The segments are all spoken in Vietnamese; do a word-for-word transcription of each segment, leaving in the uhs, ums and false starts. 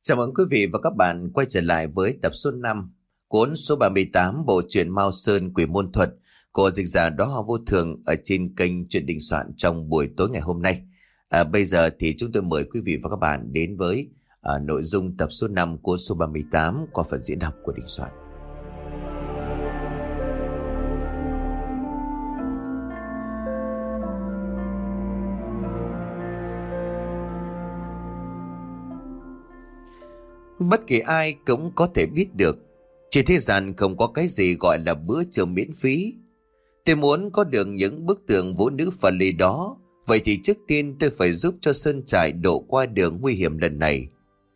Chào mừng quý vị và các bạn quay trở lại với tập số năm cuốn số ba mươi tám bộ truyện Mao Sơn Quỷ Môn Thuật của dịch giả Đó Hoa Vô Thường ở trên kênh Truyện Đình Soạn trong buổi tối ngày hôm nay. À, bây giờ thì chúng tôi mời quý vị và các bạn đến với à, nội dung tập số năm cuốn số ba mươi tám qua phần diễn đọc của Đình Soạn. Bất kỳ ai cũng có thể biết được, chỉ thế gian không có cái gì gọi là bữa trưa miễn phí. Tôi muốn có được những bức tượng vũ nữ Phật lý đó, vậy thì trước tiên tôi phải giúp cho Sơn Trại độ qua đường nguy hiểm lần này.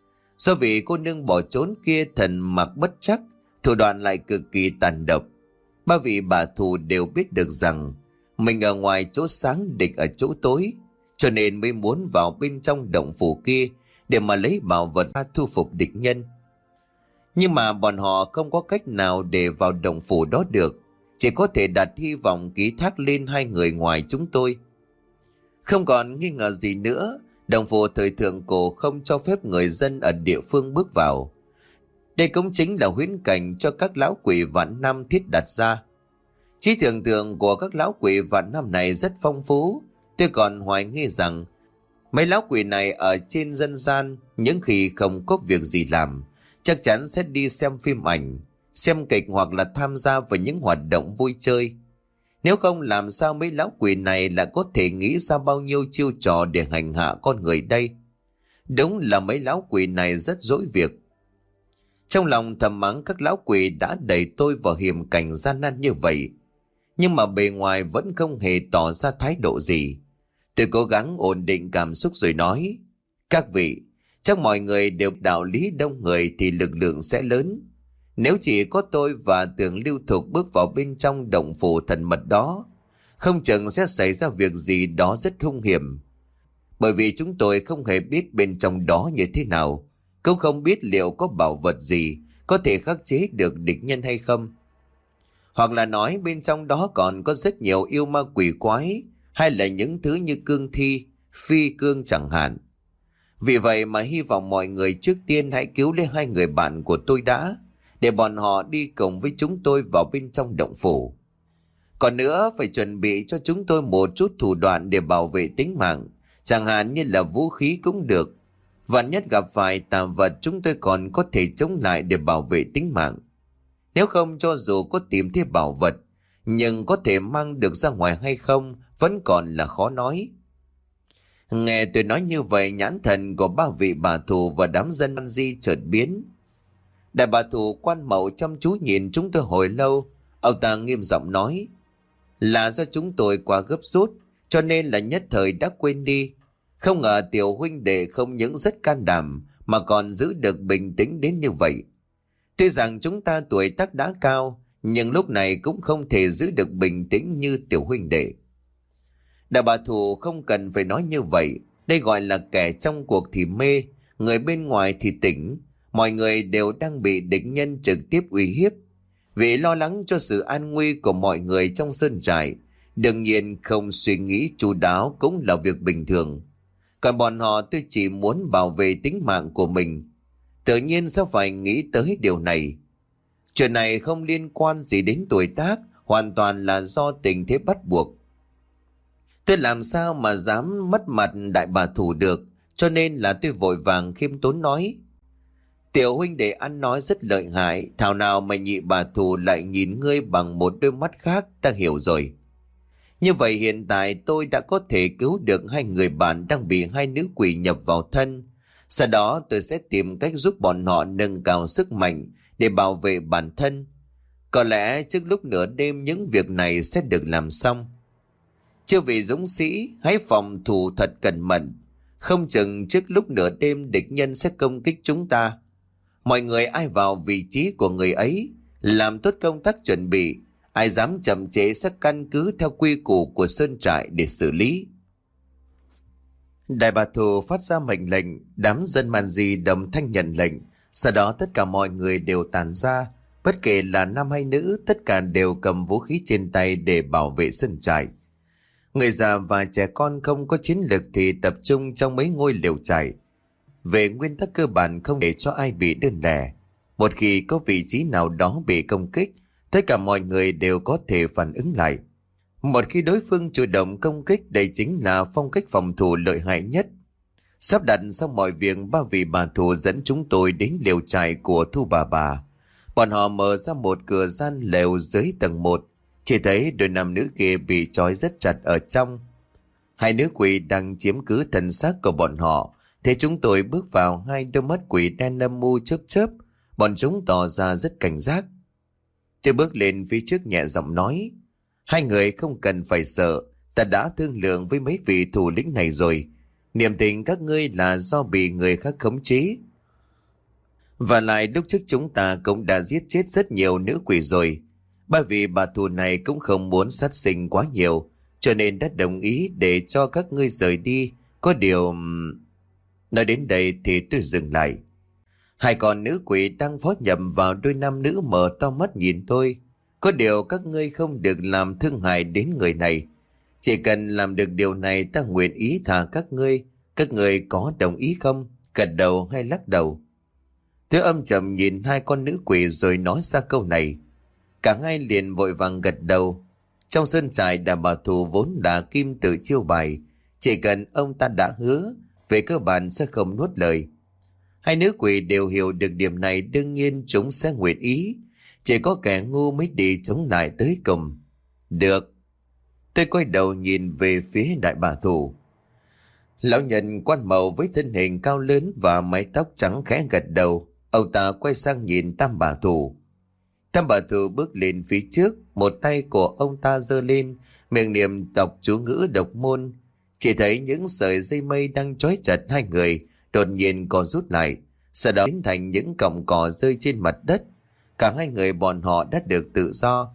Do vì cô nương bỏ trốn kia thần mặc bất chắc, thủ đoạn lại cực kỳ tàn độc. Ba vị bà thù đều biết được rằng mình ở ngoài chỗ sáng, địch ở chỗ tối, cho nên mới muốn vào bên trong động phủ kia để mà lấy bảo vật ra thu phục địch nhân. Nhưng mà bọn họ không có cách nào để vào động phủ đó được, chỉ có thể đặt hy vọng ký thác lên hai người ngoài chúng tôi. Không còn nghi ngờ gì nữa, động phủ thời thượng cổ không cho phép người dân ở địa phương bước vào. Đây cũng chính là huyễn cảnh cho các lão quỷ vạn năm thiết đặt ra. Trí tưởng tượng của các lão quỷ vạn năm này rất phong phú. Tôi còn hoài nghi rằng mấy lão quỷ này ở trên dân gian, những khi không có việc gì làm, chắc chắn sẽ đi xem phim ảnh, xem kịch hoặc là tham gia vào những hoạt động vui chơi. Nếu không, làm sao mấy lão quỷ này lại có thể nghĩ ra bao nhiêu chiêu trò để hành hạ con người đây? Đúng là mấy lão quỷ này rất dỗi việc. Trong lòng thầm mắng các lão quỷ đã đẩy tôi vào hiểm cảnh gian nan như vậy, nhưng mà bề ngoài vẫn không hề tỏ ra thái độ gì. Tôi cố gắng ổn định cảm xúc rồi nói: các vị, chắc mọi người đều đạo lý đông người thì lực lượng sẽ lớn. Nếu chỉ có tôi và Tưởng Lưu Thục bước vào bên trong động phủ thần mật đó, không chừng sẽ xảy ra việc gì đó rất hung hiểm. Bởi vì chúng tôi không hề biết bên trong đó như thế nào, cũng không biết liệu có bảo vật gì có thể khắc chế được địch nhân hay không. Hoặc là nói bên trong đó còn có rất nhiều yêu ma quỷ quái, hay là những thứ như cương thi, phi cương chẳng hạn. Vì vậy mà hy vọng mọi người trước tiên hãy cứu lấy hai người bạn của tôi đã, để bọn họ đi cùng với chúng tôi vào bên trong động phủ. Còn nữa, phải chuẩn bị cho chúng tôi một chút thủ đoạn để bảo vệ tính mạng, chẳng hạn như là vũ khí cũng được. Vạn nhất gặp phải tà vật, chúng tôi còn có thể chống lại để bảo vệ tính mạng. Nếu không, cho dù có tìm thấy bảo vật, nhưng có thể mang được ra ngoài hay không vẫn còn là khó nói. Nghe tôi nói như vậy, nhãn thần của ba vị bà thù và đám dân man di chợt biến. Đại bà thù quan mậu chăm chú nhìn chúng tôi hồi lâu. Ông ta nghiêm giọng nói: là do chúng tôi quá gấp rút, cho nên là nhất thời đã quên đi. Không ngờ tiểu huynh đệ không những rất can đảm mà còn giữ được bình tĩnh đến như vậy. Tuy rằng chúng ta tuổi tác đã cao, nhưng lúc này cũng không thể giữ được bình tĩnh như tiểu huynh đệ. Đại bà thù không cần phải nói như vậy. Đây gọi là kẻ trong cuộc thì mê, người bên ngoài thì tỉnh. Mọi người đều đang bị địch nhân trực tiếp uy hiếp. Vì lo lắng cho sự an nguy của mọi người trong sơn trại, đương nhiên không suy nghĩ chu đáo cũng là việc bình thường. Còn bọn họ, tôi chỉ muốn bảo vệ tính mạng của mình, tự nhiên sẽ phải nghĩ tới điều này. Chuyện này không liên quan gì đến tuổi tác, hoàn toàn là do tình thế bắt buộc. Tôi làm sao mà dám mất mặt đại bà thủ được, cho nên là tôi vội vàng khiêm tốn nói: tiểu huynh đệ ăn nói rất lợi hại, thảo nào mà nhị bà thủ lại nhìn ngươi bằng một đôi mắt khác, ta hiểu rồi. Như vậy hiện tại tôi đã có thể cứu được hai người bạn đang bị hai nữ quỷ nhập vào thân. Sau đó tôi sẽ tìm cách giúp bọn họ nâng cao sức mạnh để bảo vệ bản thân. Có lẽ trước lúc nửa đêm những việc này sẽ được làm xong. Chưa vị dũng sĩ, hãy phòng thủ thật cẩn mật. Không chừng trước lúc nửa đêm địch nhân sẽ công kích chúng ta. Mọi người ai vào vị trí của người ấy, làm tốt công tác chuẩn bị. Ai dám chậm trễ sẽ căn cứ theo quy củ của sơn trại để xử lý. Đại bà thù phát ra mệnh lệnh, đám dân man di đồng thanh nhận lệnh. Sau đó tất cả mọi người đều tàn ra. Bất kể là nam hay nữ, tất cả đều cầm vũ khí trên tay để bảo vệ sơn trại. Người già và trẻ con không có chiến lực thì tập trung trong mấy ngôi lều trại. Về nguyên tắc cơ bản không để cho ai bị đơn lẻ. Một khi có vị trí nào đó bị công kích, tất cả mọi người đều có thể phản ứng lại. Một khi đối phương chủ động công kích, đây chính là phong cách phòng thủ lợi hại nhất. Sắp đặt xong mọi việc, ba vị bà thủ dẫn chúng tôi đến lều trại của Thu bà bà. Bọn họ mở ra một cửa gian lều dưới tầng một, chỉ thấy đôi nam nữ kia bị trói rất chặt ở trong. Hai nữ quỷ đang chiếm cứ thân xác của bọn họ. Thế chúng tôi bước vào, hai đôi mắt quỷ đen âm u chớp chớp. Bọn chúng tỏ ra rất cảnh giác. Tôi bước lên phía trước nhẹ giọng nói: hai người không cần phải sợ, ta đã thương lượng với mấy vị thủ lĩnh này rồi. Niềm tình các ngươi là do bị người khác khống chế. Và lại lúc trước chúng ta cũng đã giết chết rất nhiều nữ quỷ rồi. Ba vị bà thù này cũng không muốn sát sinh quá nhiều, cho nên đã đồng ý để cho các ngươi rời đi. Có điều... Nói đến đây thì tôi dừng lại. Hai con nữ quỷ đang phó nhầm vào đôi nam nữ mở to mắt nhìn tôi. Có điều các ngươi không được làm thương hại đến người này. Chỉ cần làm được điều này, ta nguyện ý thả các ngươi. Các ngươi có đồng ý không? Gật đầu hay lắc đầu? Tôi âm trầm nhìn hai con nữ quỷ rồi nói ra câu này. Cả hai liền vội vàng gật đầu. Trong sân trại đã bảo thủ vốn là kim tự chiêu bài. Chỉ cần ông ta đã hứa, về cơ bản sẽ không nuốt lời. Hai nữ quỷ đều hiểu được điểm này, đương nhiên chúng sẽ nguyện ý. Chỉ có kẻ ngu mới đi chống lại tới cùng. Được. Tôi quay đầu nhìn về phía đại bà thủ. Lão nhân quan màu với thân hình cao lớn và mái tóc trắng khẽ gật đầu. Ông ta quay sang nhìn tam bà thủ. Tam bà thủ bước lên phía trước, một tay của ông ta giơ lên, miệng niệm đọc chú ngữ độc môn. Chỉ thấy những sợi dây mây đang trói chặt hai người đột nhiên co rút lại, sau đó biến thành những cọng cỏ rơi trên mặt đất. Cả hai người bọn họ đã được tự do.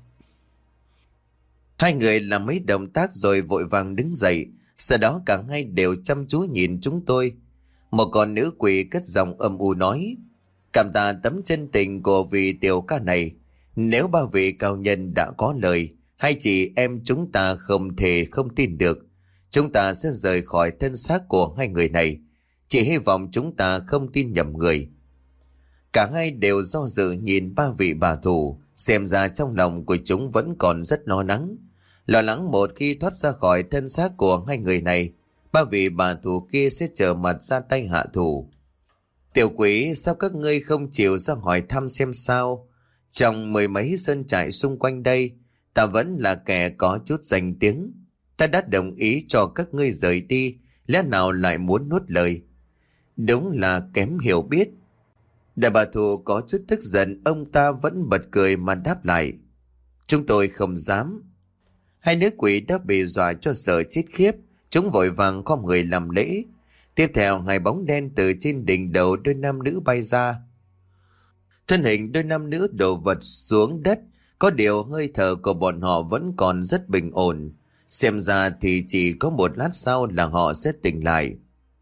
Hai người làm mấy động tác rồi vội vàng đứng dậy, sau đó cả hai đều chăm chú nhìn chúng tôi. Một con nữ quỷ cất giọng âm u nói: cảm tạ tấm chân tình của vị tiểu ca này. Nếu ba vị cao nhân đã có lời, hai chị em chúng ta không thể không tin được. Chúng ta sẽ rời khỏi thân xác của hai người này. Chỉ hy vọng chúng ta không tin nhầm người. Cả hai đều do dự nhìn ba vị bà thủ, xem ra trong lòng của chúng vẫn còn rất lo lắng. Lo lắng một khi thoát ra khỏi thân xác của hai người này, ba vị bà thủ kia sẽ trở mặt ra tay hạ thủ. Tiểu quỷ, sao các ngươi không chịu ra hỏi thăm xem sao? Trong mười mấy sân trại xung quanh đây, ta vẫn là kẻ có chút danh tiếng. Ta đã đồng ý cho các ngươi rời đi, lẽ nào lại muốn nuốt lời? Đúng là kém hiểu biết. Đại bà thủ có chút tức giận, ông ta vẫn bật cười mà đáp lại: chúng tôi không dám. Hai nữ quỷ đã bị dọa cho sợ chết khiếp, chúng vội vàng khom người làm lễ. Tiếp theo, hai bóng đen từ trên đỉnh đầu đôi nam nữ bay ra. Thân hình đôi nam nữ đổ vật xuống đất, có điều hơi thở của bọn họ vẫn còn rất bình ổn. Xem ra thì chỉ có một lát sau là họ sẽ tỉnh lại.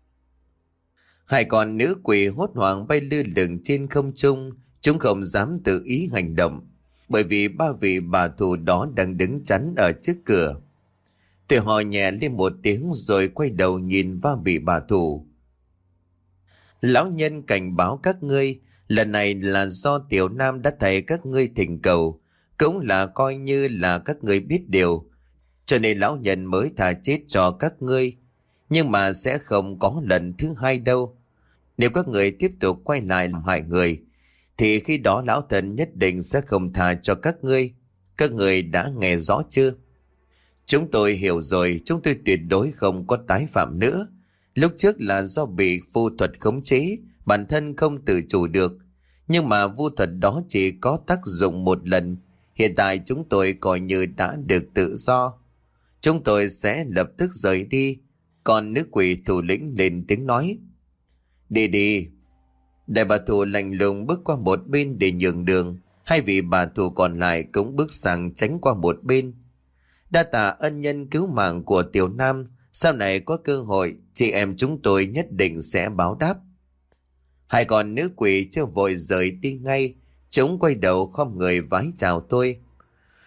Hai con nữ quỷ hốt hoảng bay lơ lửng trên không trung, chúng không dám tự ý hành động, bởi vì ba vị bà thủ đó đang đứng chắn ở trước cửa. Tôi hò nhẹ lên một tiếng rồi quay đầu nhìn ba vị bà thủ. Lão nhân cảnh báo các ngươi, lần này là do Tiểu Nam đã thầy các ngươi thỉnh cầu, cũng là coi như là các ngươi biết điều, cho nên lão nhân mới thà chết cho các ngươi. Nhưng mà sẽ không có lần thứ hai đâu. Nếu các người tiếp tục quay lại làm hại người, thì khi đó lão thần nhất định sẽ không tha cho các ngươi. Các người đã nghe rõ chưa? Chúng tôi hiểu rồi, chúng tôi tuyệt đối không có tái phạm nữa. Lúc trước là do bị vu thuật khống chế, bản thân không tự chủ được. Nhưng mà vu thuật đó chỉ có tác dụng một lần. Hiện tại chúng tôi coi như đã được tự do. Chúng tôi sẽ lập tức rời đi. Còn nữ quỷ thủ lĩnh lên tiếng nói: đi đi. Đại bà thủ lạnh lùng bước qua một bên để nhường đường. Hai vị bà thủ còn lại cũng bước sang tránh qua một bên. Đa tạ ân nhân cứu mạng của Tiểu Nam, sau này có cơ hội chị em chúng tôi nhất định sẽ báo đáp. Hai con nữ quỷ chưa vội rời đi ngay, chúng quay đầu khom người vái chào tôi.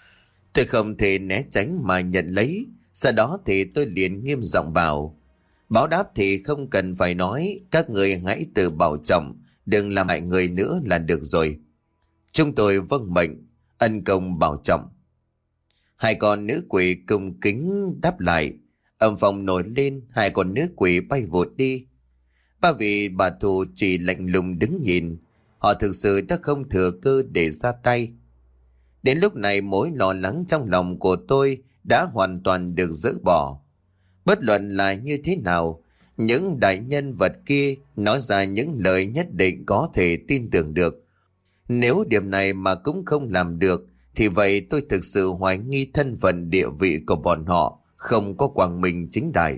Tôi không thể né tránh mà nhận lấy, sau đó thì tôi liền nghiêm giọng bảo: Báo đáp thì không cần phải nói, các người hãy tự bảo trọng, đừng làm hại người nữa là được rồi. Chúng tôi vâng mệnh, ân công bảo trọng. Hai con nữ quỷ cung kính đáp lại. Âm phong nổi lên, hai con nữ quỷ bay vụt đi. Ba vị bà thù chỉ lạnh lùng đứng nhìn. Họ thực sự đã không thừa cơ để ra tay. Đến lúc này mối lo lắng trong lòng của tôi đã hoàn toàn được dỡ bỏ. Bất luận là như thế nào, những đại nhân vật kia nói ra những lời nhất định có thể tin tưởng được. Nếu điểm này mà cũng không làm được, thì vậy tôi thực sự hoài nghi thân phận địa vị của bọn họ không có quang minh chính đại.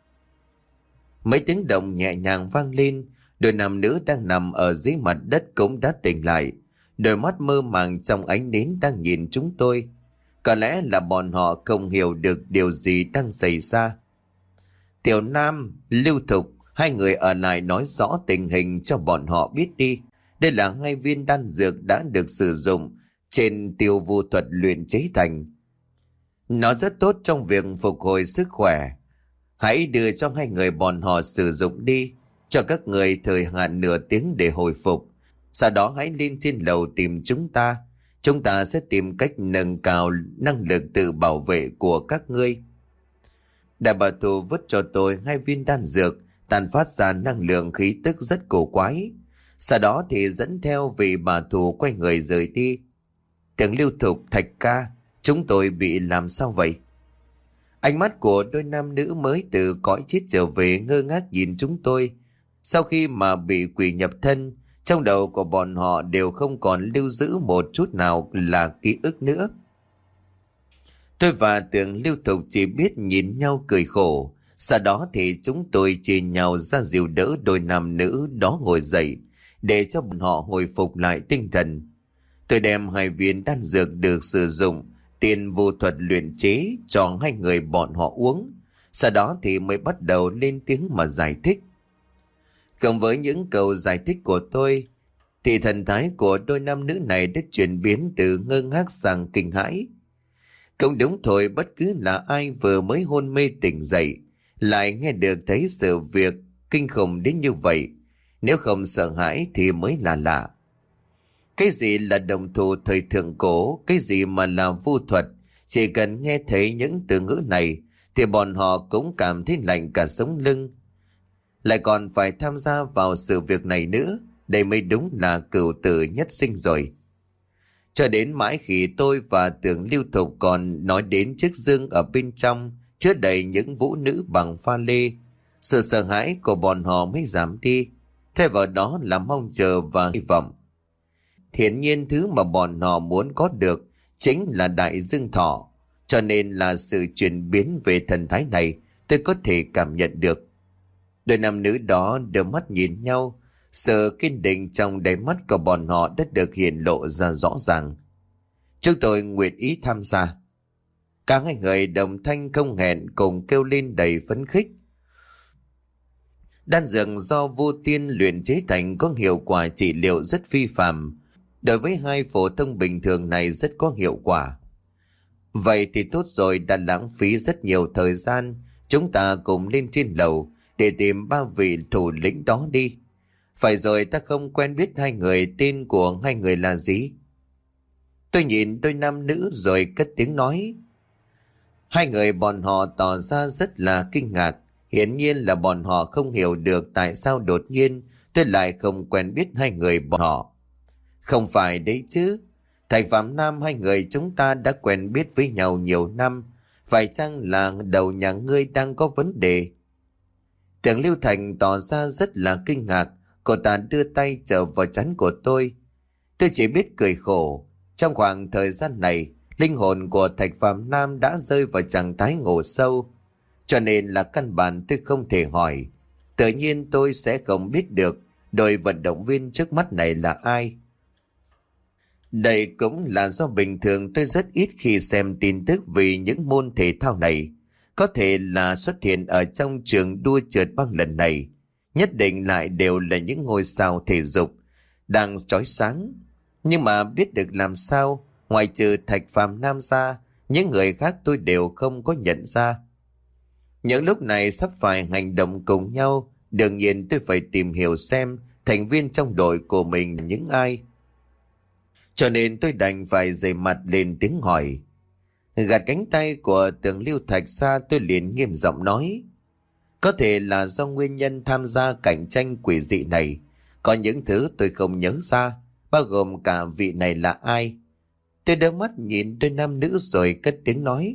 Mấy tiếng động nhẹ nhàng vang lên, đôi nam nữ đang nằm ở dưới mặt đất cũng đã tỉnh lại. Đôi mắt mơ màng trong ánh nến đang nhìn chúng tôi. Có lẽ là bọn họ không hiểu được điều gì đang xảy ra. Tiểu Nam, Lưu Thục, hai người ở lại nói rõ tình hình cho bọn họ biết đi. Đây là hai viên đan dược đã được sử dụng trên tiêu vu thuật luyện chế thành. Nó rất tốt trong việc phục hồi sức khỏe. Hãy đưa cho hai người bọn họ sử dụng đi, cho các người thời hạn nửa tiếng để hồi phục. Sau đó hãy lên trên lầu tìm chúng ta. Chúng ta sẽ tìm cách nâng cao năng lực tự bảo vệ của các ngươi. Đại bà thù vứt cho tôi hai viên đan dược, tàn phát ra năng lượng khí tức rất cổ quái. Sau đó thì dẫn theo vị bà thù quay người rời đi. Tiếng Lưu Thục, Thạch ca, chúng tôi bị làm sao vậy? Ánh mắt của đôi nam nữ mới từ cõi chết trở về ngơ ngác nhìn chúng tôi. Sau khi mà bị quỷ nhập thân, trong đầu của bọn họ đều không còn lưu giữ một chút nào là ký ức nữa. Tôi và Tưởng Lưu Thục chỉ biết nhìn nhau cười khổ. Sau đó thì chúng tôi chia nhau ra dìu đỡ đôi nam nữ đó ngồi dậy, để cho bọn họ hồi phục lại tinh thần. Tôi đem hai viên đan dược được sử dụng tiền vô thuật luyện chế cho hai người bọn họ uống. Sau đó thì mới bắt đầu lên tiếng mà giải thích. Cộng với những câu giải thích của tôi, thì thần thái của đôi nam nữ này đã chuyển biến từ ngơ ngác sang kinh hãi. Cũng đúng thôi, bất cứ là ai vừa mới hôn mê tỉnh dậy lại nghe được thấy sự việc kinh khủng đến như vậy, nếu không sợ hãi thì mới là lạ. Cái gì là đồng thủ thời thượng cổ, cái gì mà là vu thuật, chỉ cần nghe thấy những từ ngữ này thì bọn họ cũng cảm thấy lạnh cả sống lưng. Lại còn phải tham gia vào sự việc này nữa, đây mới đúng là cửu tử nhất sinh rồi. Cho đến mãi khi tôi và Tưởng Lưu Thục còn nói đến chiếc dương ở bên trong chứa đầy những vũ nữ bằng pha lê, sự sợ hãi của bọn họ mới giảm đi, thay vào đó là mong chờ và hy vọng. Hiển nhiên thứ mà bọn họ muốn có được chính là đại dương thọ, cho nên là sự chuyển biến về thần thái này tôi có thể cảm nhận được. Đôi nam nữ đó đưa mắt nhìn nhau, sự kiên định trong đáy mắt của bọn họ đã được hiện lộ ra rõ ràng. Chúng tôi nguyện ý tham gia. Cả hai người đồng thanh không hẹn cùng kêu lên đầy phấn khích. Đan dược do vô tiên luyện chế thành có hiệu quả trị liệu rất phi phàm, đối với hai phổ thông bình thường này rất có hiệu quả. Vậy thì tốt rồi, đã lãng phí rất nhiều thời gian, chúng ta cùng lên trên lầu để tìm ba vị thủ lĩnh đó đi. Phải rồi, ta không quen biết hai người, tên của hai người là gì? Tôi nhìn đôi nam nữ rồi cất tiếng nói. Hai người bọn họ tỏ ra rất là kinh ngạc. Hiển nhiên là bọn họ không hiểu được tại sao đột nhiên tôi lại không quen biết hai người bọn họ. Không phải đấy chứ. Thạch Phạm Nam, hai người chúng ta đã quen biết với nhau nhiều năm. Phải chăng là đầu nhà ngươi đang có vấn đề? Tưởng Lưu Thành tỏ ra rất là kinh ngạc. Cô ta đưa tay trở vào trán của tôi. Tôi chỉ biết cười khổ. Trong khoảng thời gian này, linh hồn của Thạch Phạm Nam đã rơi vào trạng thái ngủ sâu. Cho nên là căn bản tôi không thể hỏi. Tự nhiên tôi sẽ không biết được đội vận động viên trước mắt này là ai. Đây cũng là do bình thường tôi rất ít khi xem tin tức về những môn thể thao này. Có thể là xuất hiện ở trong trường đua trượt băng lần này. Nhất định lại đều là những ngôi sao thể dục đang chói sáng. Nhưng mà biết được làm sao, ngoài trừ Thạch Phàm Nam ra, những người khác tôi đều không có nhận ra. Những lúc này sắp phải hành động cùng nhau, đương nhiên tôi phải tìm hiểu xem thành viên trong đội của mình là những ai. Cho nên tôi đành phải dày mặt lên tiếng hỏi. Gạt cánh tay của Tường Lưu Thạch ra, tôi liền nghiêm giọng nói. Có thể là do nguyên nhân tham gia cạnh tranh quỷ dị này. Có những thứ tôi không nhớ ra, bao gồm cả vị này là ai. Tôi đỡ mắt nhìn đôi nam nữ rồi cất tiếng nói.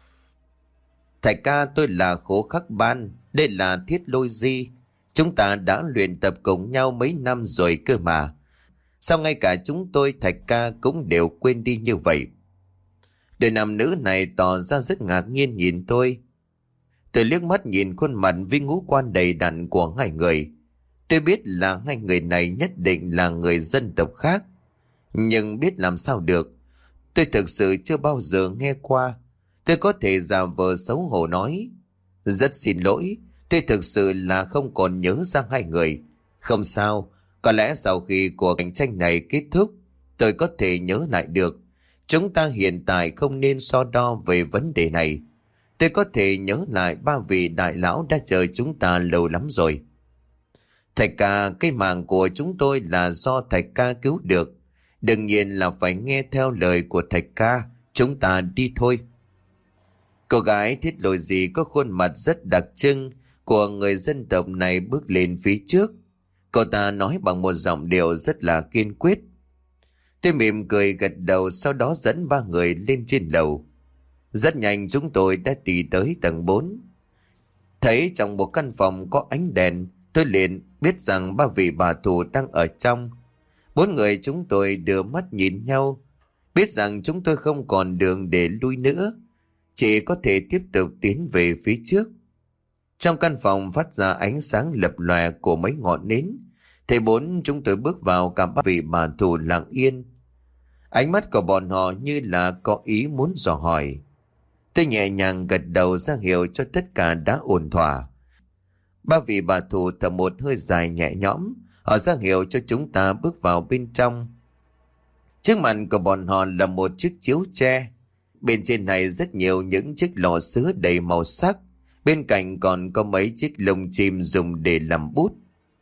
Thạch ca, tôi là Khố Khắc Ban, đây là Thiết Lôi Di. Chúng ta đã luyện tập cùng nhau mấy năm rồi cơ mà. Sao ngay cả chúng tôi Thạch ca cũng đều quên đi như vậy? Đôi nam nữ này tỏ ra rất ngạc nhiên nhìn tôi. Tôi liếc mắt nhìn khuôn mặt với ngũ quan đầy đặn của hai người. Tôi biết là hai người này nhất định là người dân tộc khác. Nhưng biết làm sao được. Tôi thực sự chưa bao giờ nghe qua. Tôi có thể giả vờ xấu hổ nói. Rất xin lỗi, tôi thực sự là không còn nhớ ra hai người. Không sao, có lẽ sau khi cuộc cạnh tranh này kết thúc, tôi có thể nhớ lại được. Chúng ta hiện tại không nên so đo về vấn đề này. Tôi có thể nhớ lại ba vị đại lão đã chờ chúng ta lâu lắm rồi. Thạch ca, cái mạng của chúng tôi là do Thạch ca cứu được. Đương nhiên là phải nghe theo lời của Thạch ca. Chúng ta đi thôi. Cô gái Thiết Lôi Di có khuôn mặt rất đặc trưng của người dân tộc này bước lên phía trước. Cô ta nói bằng một giọng điệu rất là kiên quyết. Tôi mỉm cười gật đầu, sau đó dẫn ba người lên trên lầu. Rất nhanh chúng tôi đã đi tới tầng bốn. Thấy trong một căn phòng có ánh đèn, tôi liền biết rằng ba vị bà thủ đang ở trong. Bốn người chúng tôi đưa mắt nhìn nhau, biết rằng chúng tôi không còn đường để lui nữa, chỉ có thể tiếp tục tiến về phía trước. Trong căn phòng phát ra ánh sáng lập lòe của mấy ngọn nến. Thầy bốn chúng tôi bước vào, cả ba vị bà thủ lặng yên. Ánh mắt của bọn họ như là có ý muốn dò hỏi. Tôi nhẹ nhàng gật đầu ra hiệu cho tất cả đã ổn thỏa. Ba vị bà thủ thở một hơi dài nhẹ nhõm, họ ra hiệu cho chúng ta bước vào bên trong. Trước mặt của bọn họ là một chiếc chiếu tre. Bên trên này rất nhiều những chiếc lọ sứ đầy màu sắc. Bên cạnh còn có mấy chiếc lông chim dùng để làm bút.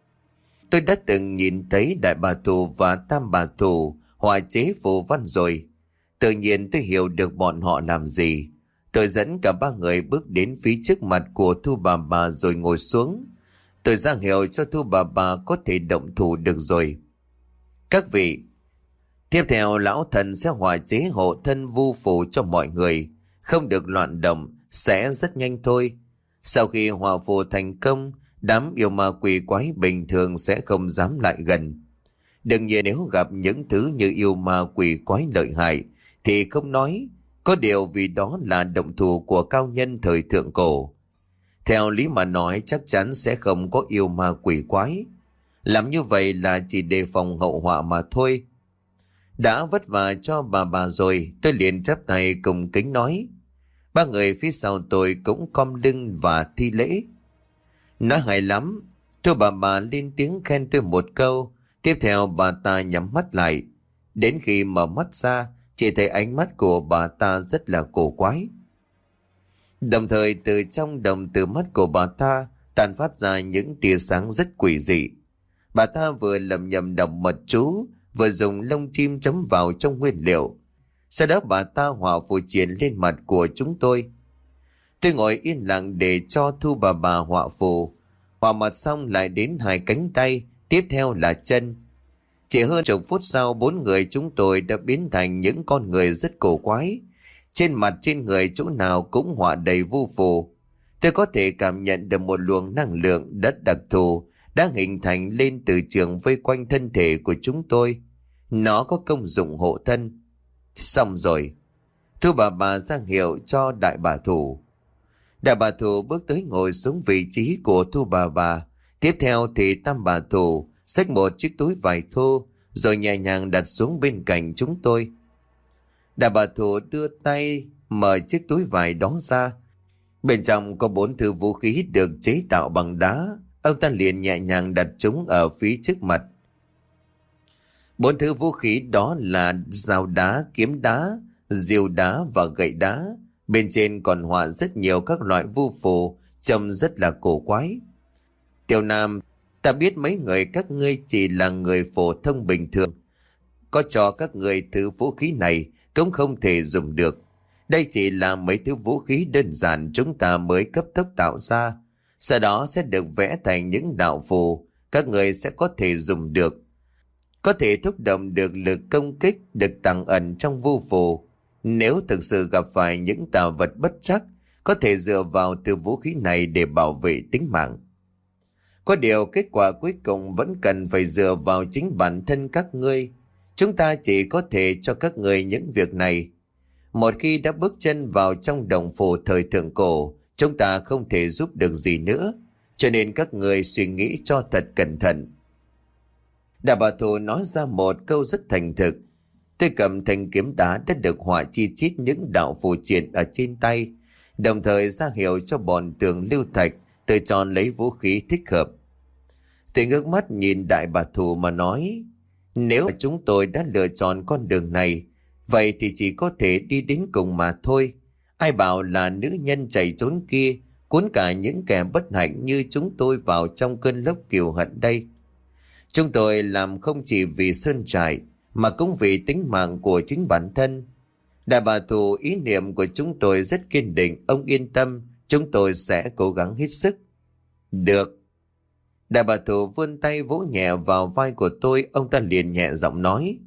Tôi đã từng nhìn thấy đại bà thủ và tam bà thủ hòa chế phù văn rồi. Tự nhiên tôi hiểu được bọn họ làm gì. Tôi dẫn cả ba người bước đến phía trước mặt của Thu bà bà rồi ngồi xuống. Tôi ra hiệu cho Thu bà bà có thể động thủ được rồi. Các vị, tiếp theo lão thần sẽ hòa chế hộ thân vu phù cho mọi người. Không được loạn động, sẽ rất nhanh thôi. Sau khi hòa phù thành công, đám yêu ma quỷ quái bình thường sẽ không dám lại gần. Đương nhiên nếu gặp những thứ như yêu ma quỷ quái lợi hại thì không nói, có điều vì đó là động thủ của cao nhân thời thượng cổ. Theo lý mà nói chắc chắn sẽ không có yêu ma quỷ quái. Làm như vậy là chỉ đề phòng hậu họa mà thôi. Đã vất vả cho bà bà rồi, tôi liền chắp tay cùng kính nói. Ba người phía sau tôi cũng khom lưng và thi lễ. Nói hay lắm. Thôi bà bà lên tiếng khen tôi một câu. Tiếp theo bà ta nhắm mắt lại. Đến khi mở mắt ra, chỉ thấy ánh mắt của bà ta rất là cổ quái. Đồng thời từ trong đồng từ mắt của bà ta tàn phát ra những tia sáng rất quỷ dị. Bà ta vừa lầm nhầm đọc mật chú, vừa dùng lông chim chấm vào trong nguyên liệu. Sau đó bà ta hòa phù triển lên mặt của chúng tôi. Tôi ngồi yên lặng để cho Thu bà bà họa phù. Hòa mặt xong lại đến hai cánh tay, tiếp theo là chân. Chỉ hơn chục phút sau, bốn người chúng tôi đã biến thành những con người rất cổ quái. Trên mặt trên người chỗ nào cũng họa đầy vu phù. Tôi có thể cảm nhận được một luồng năng lượng đất đặc thù đã hình thành lên từ trường vây quanh thân thể của chúng tôi. Nó có công dụng hộ thân. Xong rồi. Thu bà bà ra hiệu cho đại bà thủ. Đại bà thủ bước tới ngồi xuống vị trí của Thu bà bà. Tiếp theo thì tam bà thủ xách một chiếc túi vải thô rồi nhẹ nhàng đặt xuống bên cạnh chúng tôi. Đại bà thủ đưa tay mở chiếc túi vải đó ra. Bên trong có bốn thứ vũ khí được chế tạo bằng đá. Ông ta liền nhẹ nhàng đặt chúng ở phía trước mặt. Bốn thứ vũ khí đó là dao đá, kiếm đá, diều đá và gậy đá. Bên trên còn họa rất nhiều các loại vu phù trông rất là cổ quái. Tiểu Nam, ta biết mấy người các ngươi chỉ là người phổ thông bình thường. Có cho các người thứ vũ khí này cũng không thể dùng được. Đây chỉ là mấy thứ vũ khí đơn giản chúng ta mới cấp tốc tạo ra. Sau đó sẽ được vẽ thành những đạo phù các người sẽ có thể dùng được. Có thể thúc động được lực công kích được tàng ẩn trong vu phù. Nếu thực sự gặp phải những tà vật bất trắc, có thể dựa vào từ vũ khí này để bảo vệ tính mạng. Có điều kết quả cuối cùng vẫn cần phải dựa vào chính bản thân các ngươi. Chúng ta chỉ có thể cho các ngươi những việc này. Một khi đã bước chân vào trong đồng phủ thời thượng cổ, chúng ta không thể giúp được gì nữa. Cho nên các ngươi suy nghĩ cho thật cẩn thận. Đại Bà Thù nói ra một câu rất thành thực. Tôi cầm thanh kiếm đá đã được họa chi chít những đạo phù triện ở trên tay, đồng thời ra hiệu cho bọn Tường Lưu Thạch tự chọn lấy vũ khí thích hợp. Tôi ngước mắt nhìn Đại Bà Thù mà nói, nếu chúng tôi đã lựa chọn con đường này, vậy thì chỉ có thể đi đến cùng mà thôi. Ai bảo là nữ nhân chạy trốn kia cuốn cả những kẻ bất hạnh như chúng tôi vào trong cơn lốc kiều hận đây. Chúng tôi làm không chỉ vì sơn trại, mà cũng vì tính mạng của chính bản thân. Đại Bà Thù, ý niệm của chúng tôi rất kiên định, ông yên tâm, chúng tôi sẽ cố gắng hết sức. Được. Đại Bà Thù vươn tay vỗ nhẹ vào vai của tôi, ông ta liền nhẹ giọng nói.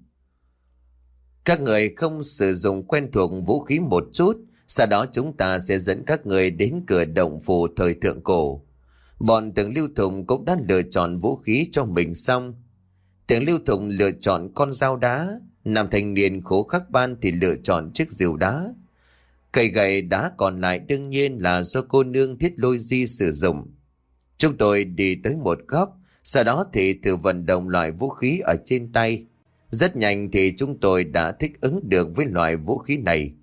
Các người không sử dụng quen thuộc vũ khí một chút, sau đó chúng ta sẽ dẫn các người đến cửa động phủ thời thượng cổ. Bọn Tường Lưu Thùng cũng đã lựa chọn vũ khí cho mình xong. Tường Lưu Thùng lựa chọn con dao đá, nam thanh niên Khố Khắc Ban thì lựa chọn chiếc rìu đá. Cây gậy đá còn lại đương nhiên là do cô nương Thiết Lôi Di sử dụng. Chúng tôi đi tới một góc, sau đó thì thử vận động loại vũ khí ở trên tay. Rất nhanh thì chúng tôi đã thích ứng được với loại vũ khí này.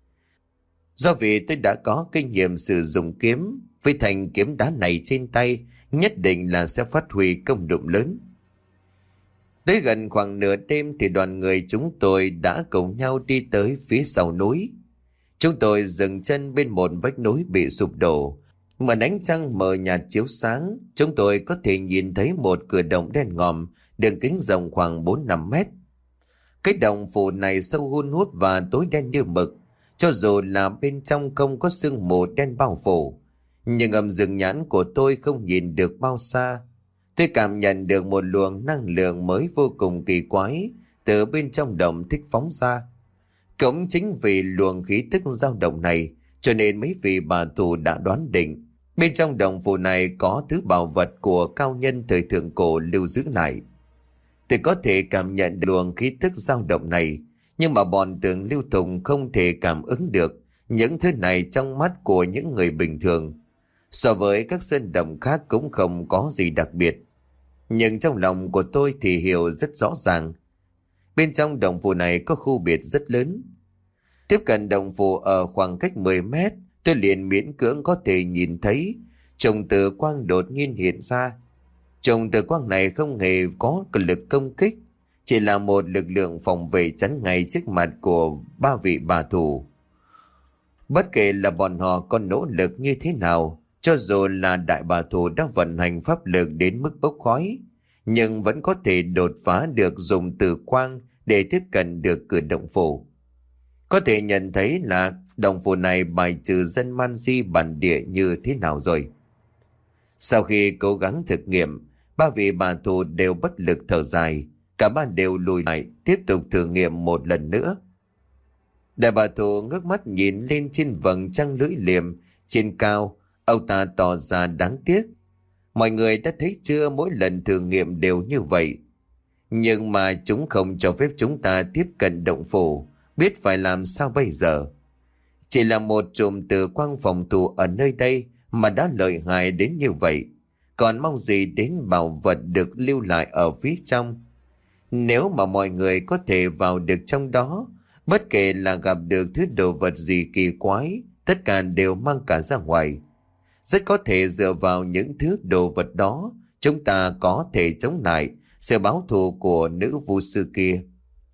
Do vì tôi đã có kinh nghiệm sử dụng kiếm, với thanh kiếm đá này trên tay, nhất định là sẽ phát huy công dụng lớn. Tới gần khoảng nửa đêm thì đoàn người chúng tôi đã cùng nhau đi tới phía sau núi. Chúng tôi dừng chân bên một vách núi bị sụp đổ. Màn ánh trăng mờ nhạt chiếu sáng, chúng tôi có thể nhìn thấy một cửa động đen ngòm, đường kính rộng khoảng bốn năm mét. Cái động phủ này sâu hun hút và tối đen như mực, cho dù là bên trong không có sương mù đen bao phủ. Nhưng âm dương nhãn của tôi không nhìn được bao xa. Tôi cảm nhận được một luồng năng lượng mới vô cùng kỳ quái từ bên trong động thích phóng ra. Cũng chính vì luồng khí tức dao động này, cho nên mấy vị bà tù đã đoán định bên trong động phủ này có thứ bảo vật của cao nhân thời thượng cổ lưu giữ lại. Tôi có thể cảm nhận được luồng khí tức dao động này, nhưng mà bọn Tường Lưu Thùng không thể cảm ứng được những thứ này trong mắt của những người bình thường. So với các sơn động khác cũng không có gì đặc biệt. Nhưng trong lòng của tôi thì hiểu rất rõ ràng. Bên trong động phủ này có khu biệt rất lớn. Tiếp cận động phủ ở khoảng cách mười mét, tôi liền miễn cưỡng có thể nhìn thấy trùng tử quang đột nhiên hiện ra. Trùng tử quang này không hề có lực công kích, chỉ là một lực lượng phòng vệ chắn ngay trước mặt của ba vị bà thủ. Bất kể là bọn họ có nỗ lực như thế nào, cho dù là đại bà thủ đã vận hành pháp lực đến mức bốc khói, nhưng vẫn có thể đột phá được dùng tử quang để tiếp cận được cửa động phủ. Có thể nhận thấy là động phủ này bài trừ dân man di bản địa như thế nào rồi. Sau khi cố gắng thực nghiệm, ba vị bà thủ đều bất lực thở dài, cả ba đều lùi lại tiếp tục thử nghiệm một lần nữa. Đại bà thủ ngước mắt nhìn lên trên vầng trăng lưỡi liềm trên cao, ông ta tỏ ra đáng tiếc. Mọi người đã thấy chưa, mỗi lần thử nghiệm đều như vậy. Nhưng mà chúng không cho phép chúng ta tiếp cận động phủ, biết phải làm sao bây giờ. Chỉ là một chùm từ quang phòng thủ ở nơi đây mà đã lợi hại đến như vậy, còn mong gì đến bảo vật được lưu lại ở phía trong. Nếu mà mọi người có thể vào được trong đó, bất kể là gặp được thứ đồ vật gì kỳ quái, tất cả đều mang cả ra ngoài. Rất có thể dựa vào những thứ đồ vật đó, chúng ta có thể chống lại sự báo thù của nữ vu sư kia.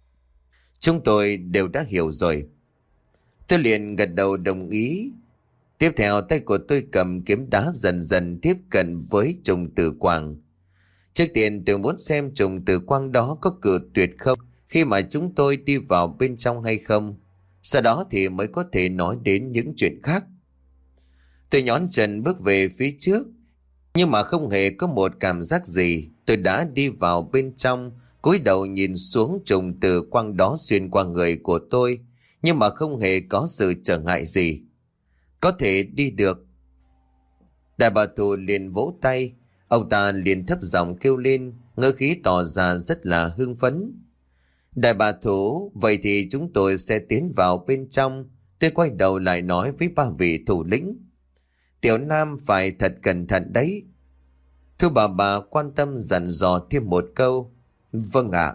Chúng tôi đều đã hiểu rồi. Tôi liền gật đầu đồng ý. Tiếp theo tay của tôi cầm kiếm đá dần dần tiếp cận với trùng tử quang. Trước tiên tôi muốn xem trùng tử quang đó có cự tuyệt không khi mà chúng tôi đi vào bên trong hay không. Sau đó thì mới có thể nói đến những chuyện khác. Tôi nhón chân bước về phía trước, nhưng mà không hề có một cảm giác gì. Tôi đã đi vào bên trong, cúi đầu nhìn xuống trùng tử quang đó xuyên qua người của tôi, nhưng mà không hề có sự trở ngại gì. Có thể đi được. Đại bà Thù liền vỗ tay. Ông ta liền thấp giọng kêu lên, ngữ khí tỏ ra rất là hưng phấn. Đại bà Thù, vậy thì chúng tôi sẽ tiến vào bên trong. Tôi quay đầu lại nói với ba vị thủ lĩnh. Tiểu Nam phải thật cẩn thận đấy. Thưa bà bà quan tâm dặn dò thêm một câu. Vâng ạ.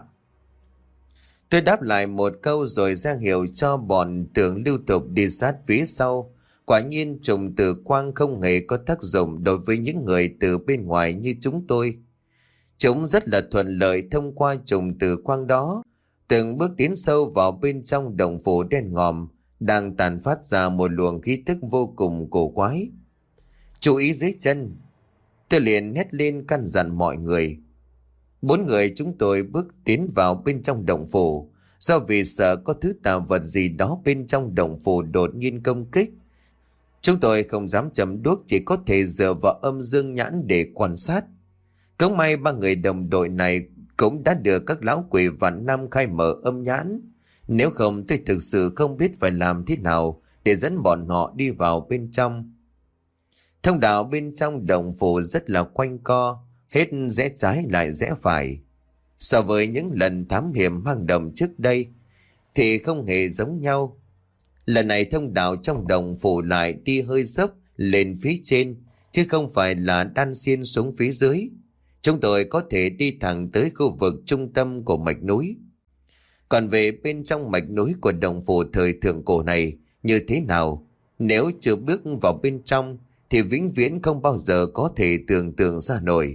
Tôi đáp lại một câu rồi ra hiệu cho bọn Tưởng Lưu tục đi sát phía sau. Quả nhiên trùng tử quang không hề có tác dụng đối với những người từ bên ngoài như chúng tôi. Chúng rất là thuận lợi thông qua trùng tử quang đó, từng bước tiến sâu vào bên trong đồng phủ đen ngòm, đang tàn phát ra một luồng khí tức vô cùng cổ quái. Chú ý dưới chân. Tôi liền hét lên căn dặn mọi người. Bốn người chúng tôi bước tiến vào bên trong đồng phủ, do vì sợ có thứ tà vật gì đó bên trong đồng phủ đột nhiên công kích. Chúng tôi không dám châm đuốc, chỉ có thể dựa vào âm dương nhãn để quan sát. Cũng may ba người đồng đội này cũng đã được các lão quỷ vạn năm khai mở âm nhãn. Nếu không tôi thực sự không biết phải làm thế nào để dẫn bọn họ đi vào bên trong. Thông đạo bên trong đồng phủ rất là quanh co, hết rẽ trái lại rẽ phải. So với những lần thám hiểm hang động trước đây thì không hề giống nhau. Lần này thông đạo trong đồng phủ lại đi hơi dốc lên phía trên, chứ không phải là đan xiên xuống phía dưới. Chúng tôi có thể đi thẳng tới khu vực trung tâm của mạch núi. Còn về bên trong mạch núi của đồng phủ thời thượng cổ này như thế nào, nếu chưa bước vào bên trong thì vĩnh viễn không bao giờ có thể tưởng tượng ra nổi.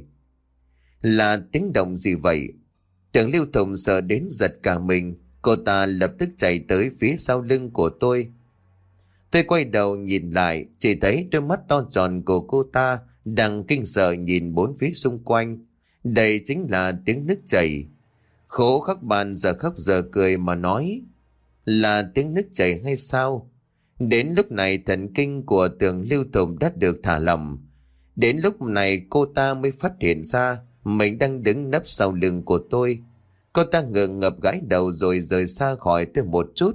Là tiếng động gì vậy? Tưởng Lưu Thùng sợ đến giật cả mình. Cô ta lập tức chạy tới phía sau lưng của tôi. Tôi quay đầu nhìn lại, chỉ thấy đôi mắt to tròn của cô ta đang kinh sợ nhìn bốn phía xung quanh. Đây chính là tiếng nước chảy. Khổ khắc bạn giờ khóc giờ cười mà nói. Là tiếng nước chảy hay sao? Đến lúc này thần kinh của Tưởng Lưu Thùng đã được thả lỏng. Đến lúc này cô ta mới phát hiện ra mình đang đứng nấp sau lưng của tôi. Cô ta ngượng ngập gãi đầu rồi rời xa khỏi tôi một chút.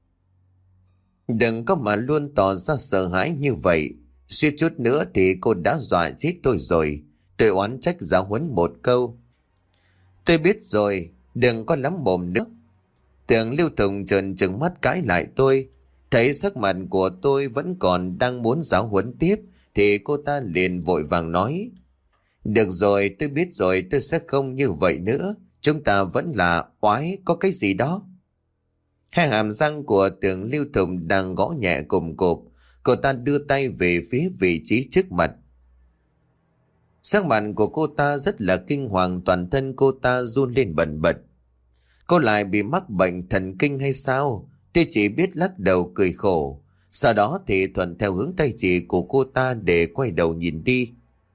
Đừng có mà luôn tỏ ra sợ hãi như vậy. Suýt chút nữa thì cô đã dọa chết tôi rồi. Tôi oán trách giáo huấn một câu. Tôi biết rồi, đừng có lắm mồm nữa. Tưởng Lưu Thùng trợn trừng mắt cãi lại tôi. Thấy sắc mặt của tôi vẫn còn đang muốn giáo huấn tiếp thì cô ta liền vội vàng nói. Được rồi, tôi biết rồi, tôi sẽ không như vậy nữa. Chúng ta vẫn là oái, có cái gì đó. Hai hàm răng của Tưởng Lưu Thùng đang gõ nhẹ cùm cộp. Cô ta đưa tay về phía vị trí trước mặt. Sắc mặt của cô ta rất là kinh hoàng, toàn thân cô ta run lên bần bật. Cô lại bị mắc bệnh thần kinh hay sao? Tôi chỉ biết lắc đầu cười khổ. Sau đó thì thuận theo hướng tay chỉ của cô ta để quay đầu nhìn đi.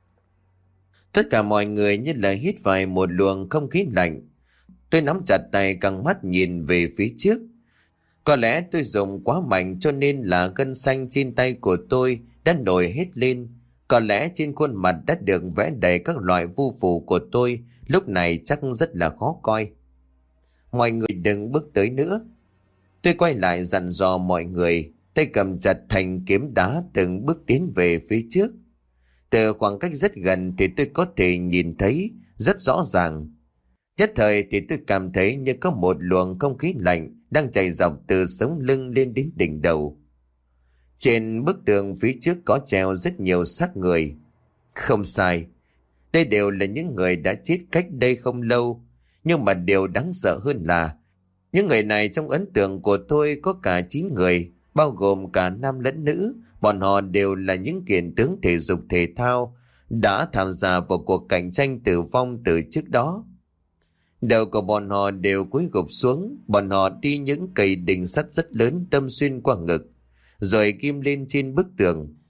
Tất cả mọi người như là hít phải một luồng không khí lạnh. Tôi nắm chặt tay căng mắt nhìn về phía trước. Có lẽ tôi dùng quá mạnh cho nên là gân xanh trên tay của tôi đã nổi hết lên. Có lẽ trên khuôn mặt đã được vẽ đầy các loại vu phù của tôi lúc này chắc rất là khó coi. Mọi người đừng bước tới nữa. Tôi quay lại dặn dò mọi người, tay cầm chặt thành kiếm đá từng bước tiến về phía trước. Từ khoảng cách rất gần thì tôi có thể nhìn thấy rất rõ ràng. Nhất thời thì tôi cảm thấy như có một luồng không khí lạnh đang chạy dọc từ sống lưng lên đến đỉnh đầu. Trên bức tường phía trước có treo rất nhiều xác người. Không sai, đây đều là những người đã chết cách đây không lâu. Nhưng mà điều đáng sợ hơn là những người này trong ấn tượng của tôi có cả chín người, bao gồm cả nam lẫn nữ. Bọn họ đều là những kiện tướng thể dục thể thao đã tham gia vào cuộc cạnh tranh tử vong từ trước đó. Đầu của bọn họ đều cúi gục xuống. Bọn họ đi những cây đinh sắt rất lớn đâm xuyên qua ngực, rồi ghim lên trên bức tường.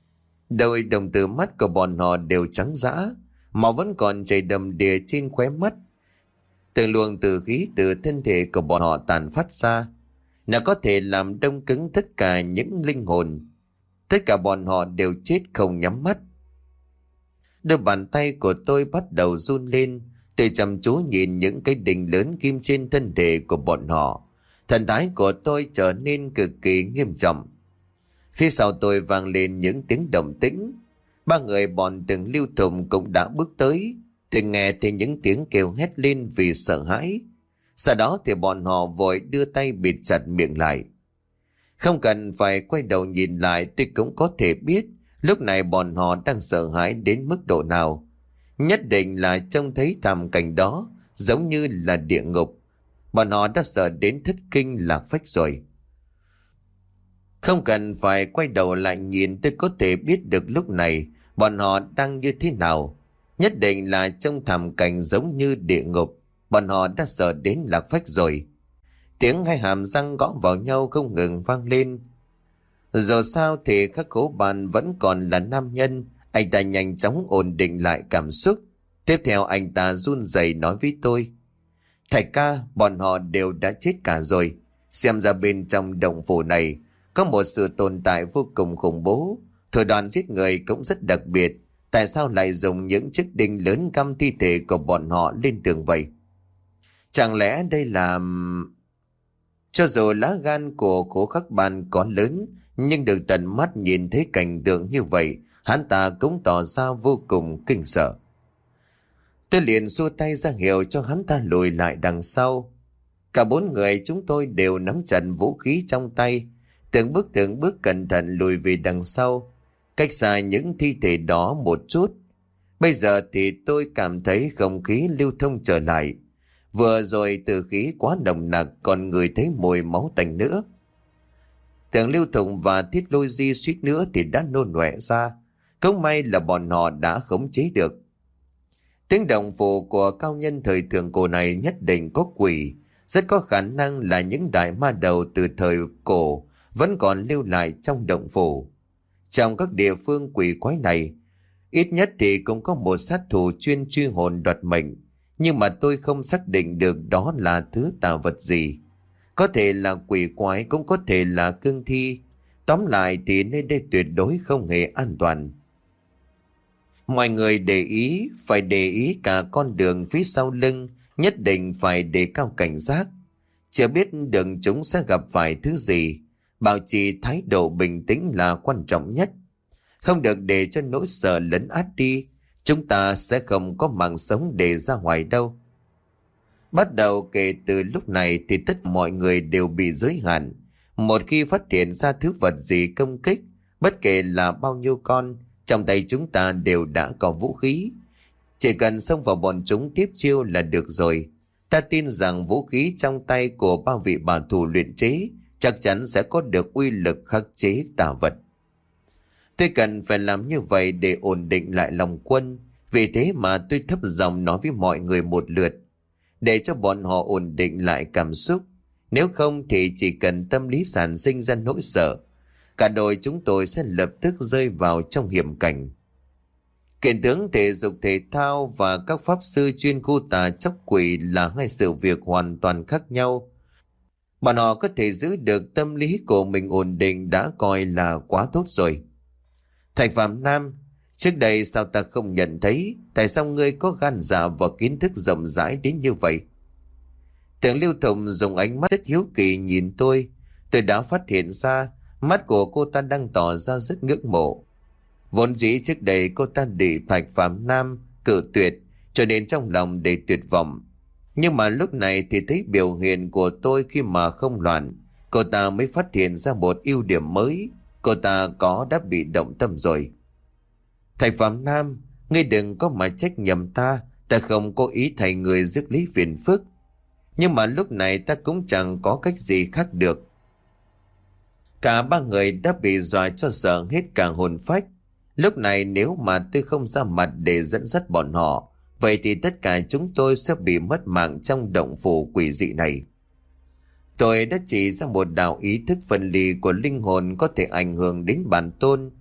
Đôi đồng tử mắt của bọn họ đều trắng dã, máu vẫn còn chảy đầm đìa trên khóe mắt. Từng luồng tử khí từ thân thể của bọn họ tàn phát ra, nó có thể làm đông cứng tất cả những linh hồn. Tất cả bọn họ đều chết không nhắm mắt. Đôi bàn tay của tôi bắt đầu run lên. Tôi chăm chú nhìn những cái đinh lớn kim trên thân thể của bọn họ. Thần thái của tôi trở nên cực kỳ nghiêm trọng. Phía sau tôi vang lên những tiếng động tĩnh. Ba người bọn từng Lưu Thùng cũng đã bước tới. Tôi nghe thấy những tiếng kêu hét lên vì sợ hãi. Sau đó thì bọn họ vội đưa tay bịt chặt miệng lại. Không cần phải quay đầu nhìn lại, tôi cũng có thể biết lúc này bọn họ đang sợ hãi đến mức độ nào. Nhất định là trông thấy thảm cảnh đó giống như là địa ngục. Bọn họ đã sợ đến thất kinh lạc phách rồi. Không cần phải quay đầu lại nhìn, tôi có thể biết được lúc này bọn họ đang như thế nào. Nhất định là trông thảm cảnh giống như địa ngục. Bọn họ đã sợ đến lạc phách rồi. Tiếng hai hàm răng gõ vào nhau không ngừng vang lên. Dù sao thì Khắc Khố Bàn vẫn còn là nam nhân. Anh ta nhanh chóng ổn định lại cảm xúc. Tiếp theo anh ta run rẩy nói với tôi: Thạch ca, bọn họ đều đã chết cả rồi. Xem ra bên trong động phủ này có một sự tồn tại vô cùng khủng bố. Thủ đoạn giết người cũng rất đặc biệt. Tại sao lại dùng những chiếc đinh lớn cắm thi thể của bọn họ lên tường vậy? Chẳng lẽ đây là... Cho dù lá gan của Khố Khắc Bàn có lớn, nhưng được tận mắt nhìn thấy cảnh tượng như vậy, hắn ta cũng tỏ ra vô cùng kinh sợ. Tôi liền xua tay ra hiệu cho hắn ta lùi lại đằng sau. Cả bốn người chúng tôi đều nắm chặt vũ khí trong tay, từng bước từng bước cẩn thận lùi về đằng sau, cách xa những thi thể đó một chút. Bây giờ thì tôi cảm thấy không khí lưu thông trở lại. Vừa rồi từ khí quá nồng nặc, còn người thấy mùi máu tanh nữa. Tưởng Lưu Thùng và Thiết Lôi Di suýt nữa thì đã nôn ọe ra. Không may là bọn họ đã khống chế được. Tiếng động phủ của cao nhân thời thượng cổ này nhất định có quỷ. Rất có khả năng là những đại ma đầu từ thời cổ vẫn còn lưu lại trong động phủ. Trong các địa phương quỷ quái này, ít nhất thì cũng có một sát thủ chuyên truy hồn đoạt mệnh. Nhưng mà tôi không xác định được đó là thứ tà vật gì. Có thể là quỷ quái, cũng có thể là cương thi. Tóm lại thì nơi đây tuyệt đối không hề an toàn. Mọi người để ý, phải để ý cả con đường phía sau lưng, nhất định phải đề cao cảnh giác. Chưa biết đường chúng sẽ gặp phải thứ gì, bảo trì thái độ bình tĩnh là quan trọng nhất. Không được để cho nỗi sợ lấn át đi, chúng ta sẽ không có mạng sống để ra ngoài đâu. Bắt đầu kể từ lúc này thì tất mọi người đều bị giới hạn. Một khi phát hiện ra thứ vật gì công kích, bất kể là bao nhiêu con, trong tay chúng ta đều đã có vũ khí. Chỉ cần xông vào bọn chúng tiếp chiêu là được rồi. Ta tin rằng vũ khí trong tay của ba vị bà thủ luyện chế chắc chắn sẽ có được uy lực khắc chế tà vật. Tôi cần phải làm như vậy để ổn định lại lòng quân. Vì thế mà tôi thấp giọng nói với mọi người một lượt, để cho bọn họ ổn định lại cảm xúc. Nếu không thì chỉ cần tâm lý sản sinh ra nỗi sợ, cả đội chúng tôi sẽ lập tức rơi vào trong hiểm cảnh. Kiện tướng thể dục thể thao và các pháp sư chuyên khu tà chóc quỷ là hai sự việc hoàn toàn khác nhau. Bọn họ có thể giữ được tâm lý của mình ổn định đã coi là quá tốt rồi. Thạch Phạm Nam, trước đây sao ta không nhận thấy? Tại sao ngươi có gan dạ và kiến thức rộng rãi đến như vậy? Tưởng Lưu Thùng dùng ánh mắt rất hiếu kỳ nhìn tôi. Tôi đã phát hiện ra mắt của cô ta đang tỏ ra rất ngưỡng mộ. Vốn dĩ trước đây cô ta bị Thạch Phạm Nam cự tuyệt, cho nên trong lòng đầy tuyệt vọng. Nhưng mà lúc này thì thấy biểu hiện của tôi khi mà không loạn, cô ta mới phát hiện ra một ưu điểm mới. Cô ta có đã bị động tâm rồi. Thạch Phạm Nam, ngươi đừng có mà trách nhầm ta. Ta không có ý thầy người rước lý phiền phức. Nhưng mà lúc này ta cũng chẳng có cách gì khác được. Cả ba người đã bị dọa cho sợ hết cả hồn phách. Lúc này nếu mà tôi không ra mặt để dẫn dắt bọn họ, vậy thì tất cả chúng tôi sẽ bị mất mạng trong động phủ quỷ dị này. Tôi đã chỉ ra một đạo ý thức phân ly của linh hồn có thể ảnh hưởng đến bản tôn.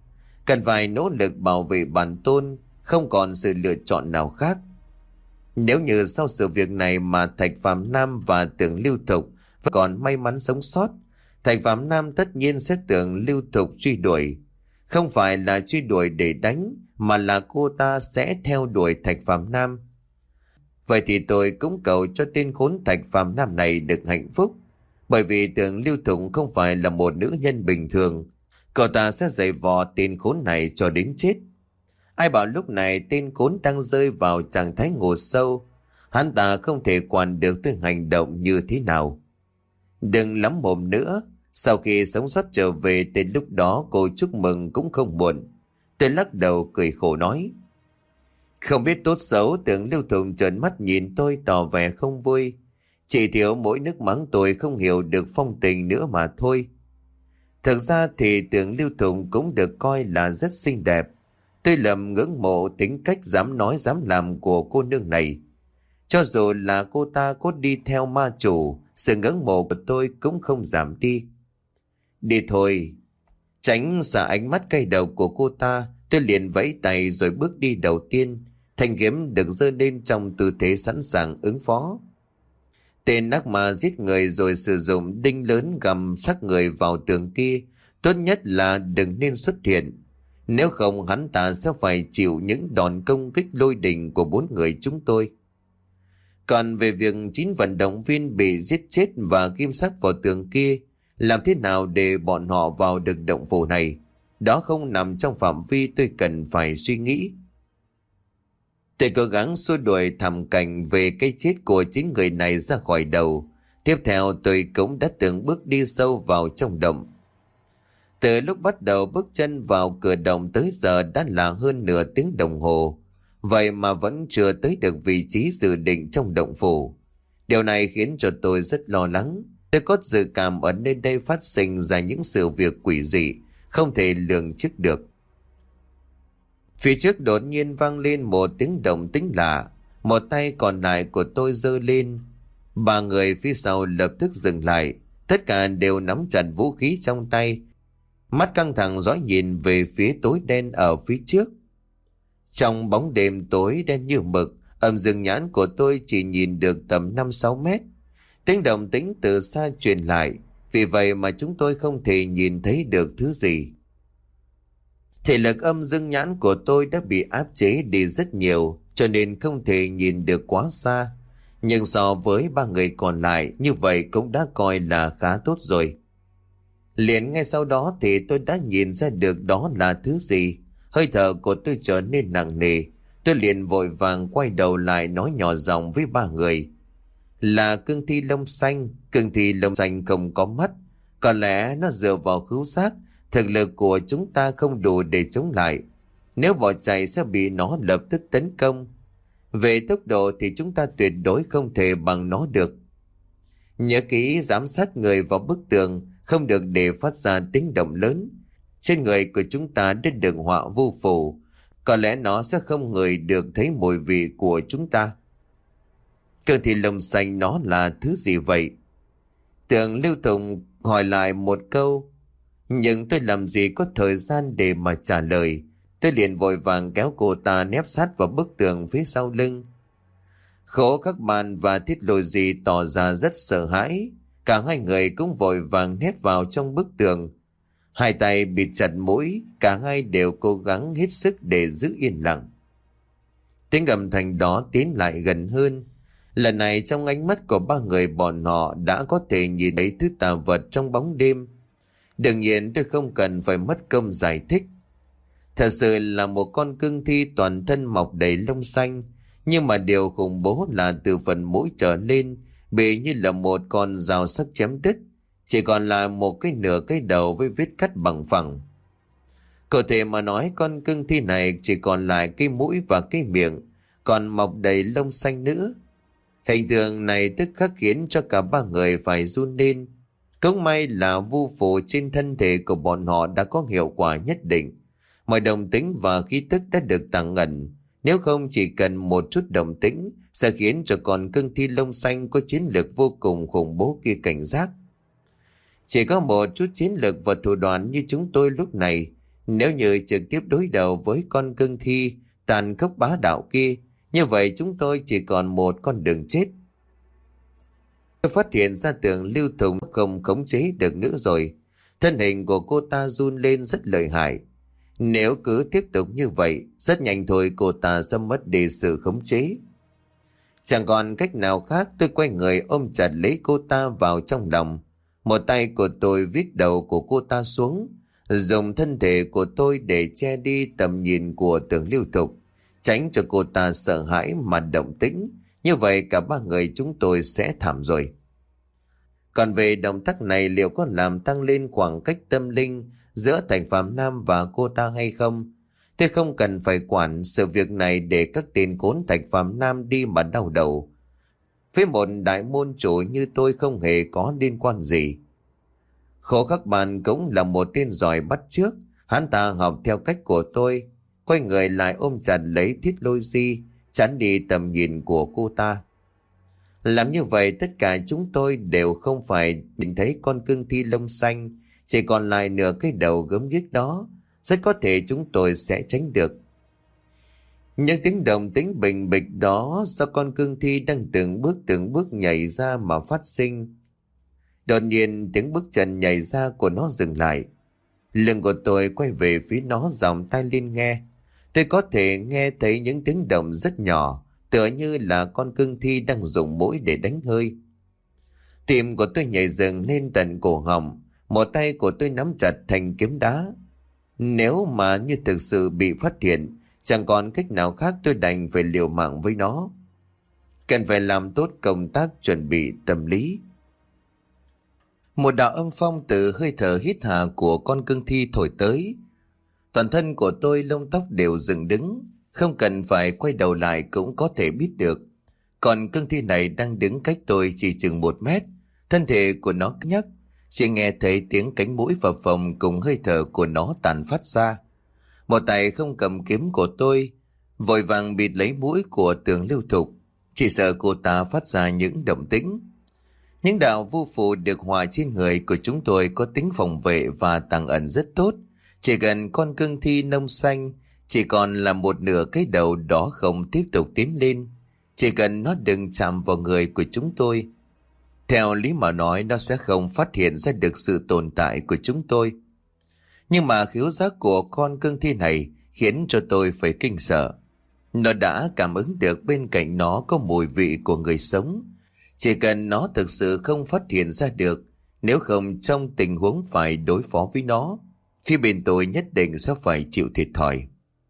Cần phải nỗ lực bảo vệ bản tôn, không còn sự lựa chọn nào khác. Nếu như sau sự việc này mà Thạch Phạm Nam và Tưởng Lưu Thục vẫn còn may mắn sống sót, Thạch Phạm Nam tất nhiên sẽ tưởng Lưu Thục truy đuổi. Không phải là truy đuổi để đánh, mà là cô ta sẽ theo đuổi Thạch Phạm Nam. Vậy thì tôi cũng cầu cho tên khốn Thạch Phạm Nam này được hạnh phúc. Bởi vì Tưởng Lưu Thục không phải là một nữ nhân bình thường. Cậu ta sẽ giày vò tên khốn này cho đến chết. Ai bảo lúc này tên khốn đang rơi vào trạng thái ngủ sâu. Hắn ta không thể quản được tới hành động như thế nào. Đừng lắm mồm nữa. Sau khi sống sót trở về, đến lúc đó cô chúc mừng cũng không muộn. Tôi lắc đầu cười khổ nói. Không biết tốt xấu, Tưởng Lưu Thục trợn mắt nhìn tôi tỏ vẻ không vui. Chỉ thiếu mỗi nước mắng tôi không hiểu được phong tình nữa mà thôi. Thực ra thì Tưởng Lưu Thục cũng được coi là rất xinh đẹp. Tôi lầm ngưỡng mộ tính cách dám nói dám làm của cô nương này. Cho dù là cô ta có đi theo ma chủ, sự ngưỡng mộ của tôi cũng không giảm đi. Đi thôi. Tránh xa ánh mắt cay đầu của cô ta, tôi liền vẫy tay rồi bước đi đầu tiên. Thanh kiếm được giơ lên trong tư thế sẵn sàng ứng phó. Tên ác ma giết người rồi sử dụng đinh lớn găm xác người vào tường kia, tốt nhất là đừng nên xuất hiện. Nếu không hắn ta sẽ phải chịu những đòn công kích lôi đình của bốn người chúng tôi. Còn về việc chín vận động viên bị giết chết và ghim xác vào tường kia, làm thế nào để bọn họ vào được động phủ này, đó không nằm trong phạm vi tôi cần phải suy nghĩ. Tôi cố gắng xua đuổi thảm cảnh về cái chết của chín người này ra khỏi đầu. Tiếp theo tôi cũng đã từng bước đi sâu vào trong động. Từ lúc bắt đầu bước chân vào cửa động tới giờ đã là hơn nửa tiếng đồng hồ. Vậy mà vẫn chưa tới được vị trí dự định trong động phủ. Điều này khiến cho tôi rất lo lắng. Tôi có dự cảm ở nơi đây phát sinh ra những sự việc quỷ dị, không thể lường trước được. Phía trước đột nhiên vang lên một tiếng động tĩnh lạ. Một tay còn lại của tôi giơ lên. Ba người phía sau lập tức dừng lại. Tất cả đều nắm chặt vũ khí trong tay, mắt căng thẳng dõi nhìn về phía tối đen ở phía trước. Trong bóng đêm tối đen như mực, âm dương nhãn của tôi chỉ nhìn được tầm năm sáu mét. Tiếng động tĩnh từ xa truyền lại, vì vậy mà chúng tôi không thể nhìn thấy được thứ gì. Thể lực âm dương nhãn của tôi đã bị áp chế đi rất nhiều, cho nên không thể nhìn được quá xa. Nhưng so với ba người còn lại, như vậy cũng đã coi là khá tốt rồi. Liền ngay sau đó thì tôi đã nhìn ra được đó là thứ gì. Hơi thở của tôi trở nên nặng nề. Tôi liền vội vàng quay đầu lại nói nhỏ giọng với ba người. Là cương thi lông xanh. Cương thi lông xanh không có mắt. Có lẽ nó dựa vào khứu giác. Thực lực của chúng ta không đủ để chống lại. Nếu bỏ chạy sẽ bị nó lập tức tấn công. Về tốc độ thì chúng ta tuyệt đối không thể bằng nó được. Nhớ kỹ giám sát người vào bức tường, không được để phát ra tiếng động lớn. Trên người của chúng ta đã được họa vu phù, có lẽ nó sẽ không ngửi được thấy mùi vị của chúng ta. Cương thi lông xanh nó là thứ gì vậy? Tưởng Lưu Thục hỏi lại một câu, nhưng tôi làm gì có thời gian để mà trả lời. Tôi liền vội vàng kéo cô ta nép sát vào bức tường phía sau lưng. Khổ các bạn và Thiết Lôi Di tỏ ra rất sợ hãi. Cả hai người cũng vội vàng nép vào trong bức tường. Hai tay bịt chặt mũi, cả hai đều cố gắng hết sức để giữ yên lặng. Tiếng âm thanh đó tiến lại gần hơn. Lần này trong ánh mắt của ba người bọn họ đã có thể nhìn thấy thứ tà vật trong bóng đêm. Đương nhiên tôi không cần phải mất công giải thích. Thật sự là một con cương thi toàn thân mọc đầy lông xanh. Nhưng mà điều khủng bố là từ phần mũi trở lên bị như là một con dao sắc chém đứt. Chỉ còn là một cái nửa cái đầu với vết cắt bằng phẳng. Có thể mà nói con cương thi này chỉ còn lại cái mũi và cái miệng, còn mọc đầy lông xanh nữa. Hình tượng này tức khắc khiến cho cả ba người phải run lên. Cũng may là vu phù trên thân thể của bọn họ đã có hiệu quả nhất định. Mọi động tĩnh và khí tức đã được tăng ẩn. Nếu không chỉ cần một chút động tĩnh sẽ khiến cho con cương thi lông xanh có chiến lược vô cùng khủng bố kia cảnh giác. Chỉ có một chút chiến lược và thủ đoạn như chúng tôi lúc này, Nếu như trực tiếp đối đầu với con cương thi tàn khốc bá đạo kia, như vậy chúng tôi chỉ còn một con đường chết. Tôi phát hiện ra Tưởng Lưu Thục không khống chế được nữa rồi. Thân hình của cô ta run lên rất lợi hại. Nếu cứ tiếp tục như vậy, rất nhanh thôi cô ta sẽ mất đi sự khống chế. Chẳng còn cách nào khác, tôi quay người ôm chặt lấy cô ta vào trong lòng. Một tay của tôi vít đầu của cô ta xuống, dùng thân thể của tôi để che đi tầm nhìn của Tưởng Lưu Thục, tránh cho cô ta sợ hãi mà động tĩnh. Như vậy cả ba người chúng tôi sẽ thảm rồi. Còn về động tác này liệu có làm tăng lên khoảng cách tâm linh giữa Thạch Phàm Nam và cô ta hay không? Tôi không cần phải quản sự việc này để các tên khốn Thạch Phàm Nam đi mà đau đầu. Với một đại môn chủ như tôi không hề có liên quan gì. Khổ Khắc Bàn cũng là một tên giỏi bắt chước. Hắn ta học theo cách của tôi, quay người lại ôm chặt lấy Thiết Lôi Di, chắn đi tầm nhìn của cô ta. Làm như vậy tất cả chúng tôi đều không phải nhìn thấy con cương thi lông xanh, chỉ còn lại nửa cái đầu gớm ghiếc đó. Rất có thể chúng tôi sẽ tránh được. Những tiếng động tĩnh bình bịch đó do con cương thi đang từng bước từng bước nhảy ra mà phát sinh. Đột nhiên tiếng bước chân nhảy ra của nó dừng lại. Lưng của tôi quay về phía nó, giọng tai lên nghe. Tôi có thể nghe thấy những tiếng động rất nhỏ, tựa như là con cương thi đang dùng mũi để đánh hơi. Tim của tôi nhảy dần lên tận cổ họng, một tay của tôi nắm chặt thành kiếm đá. Nếu mà như thực sự bị phát hiện, chẳng còn cách nào khác, tôi đành phải liều mạng với nó. Cần phải làm tốt công tác chuẩn bị tâm lý. Một đạo âm phong từ hơi thở hít hà của con cương thi thổi tới. Toàn thân của tôi lông tóc đều dựng đứng, không cần phải quay đầu lại cũng có thể biết được. Còn cương thi này đang đứng cách tôi chỉ chừng một mét, thân thể của nó cứng nhắc, chỉ nghe thấy tiếng cánh mũi phập phồng cùng hơi thở của nó tàn phát ra. Một tay không cầm kiếm của tôi, vội vàng bịt lấy mũi của Tưởng Lưu Thục, chỉ sợ cô ta phát ra những động tĩnh. Những đạo vu phù được hòa trên người của chúng tôi có tính phòng vệ và tàng ẩn rất tốt. Chỉ cần con cương thi nông xanh chỉ còn là một nửa cái đầu đó không tiếp tục tiến lên, chỉ cần nó đừng chạm vào người của chúng tôi, theo lý mà nói nó sẽ không phát hiện ra được sự tồn tại của chúng tôi. Nhưng mà khiếu giác của con cương thi này khiến cho tôi phải kinh sợ. Nó đã cảm ứng được bên cạnh nó có mùi vị của người sống. Chỉ cần nó thực sự không phát hiện ra được, nếu không trong tình huống phải đối phó với nó, phía bên tôi nhất định sẽ phải chịu thiệt thòi.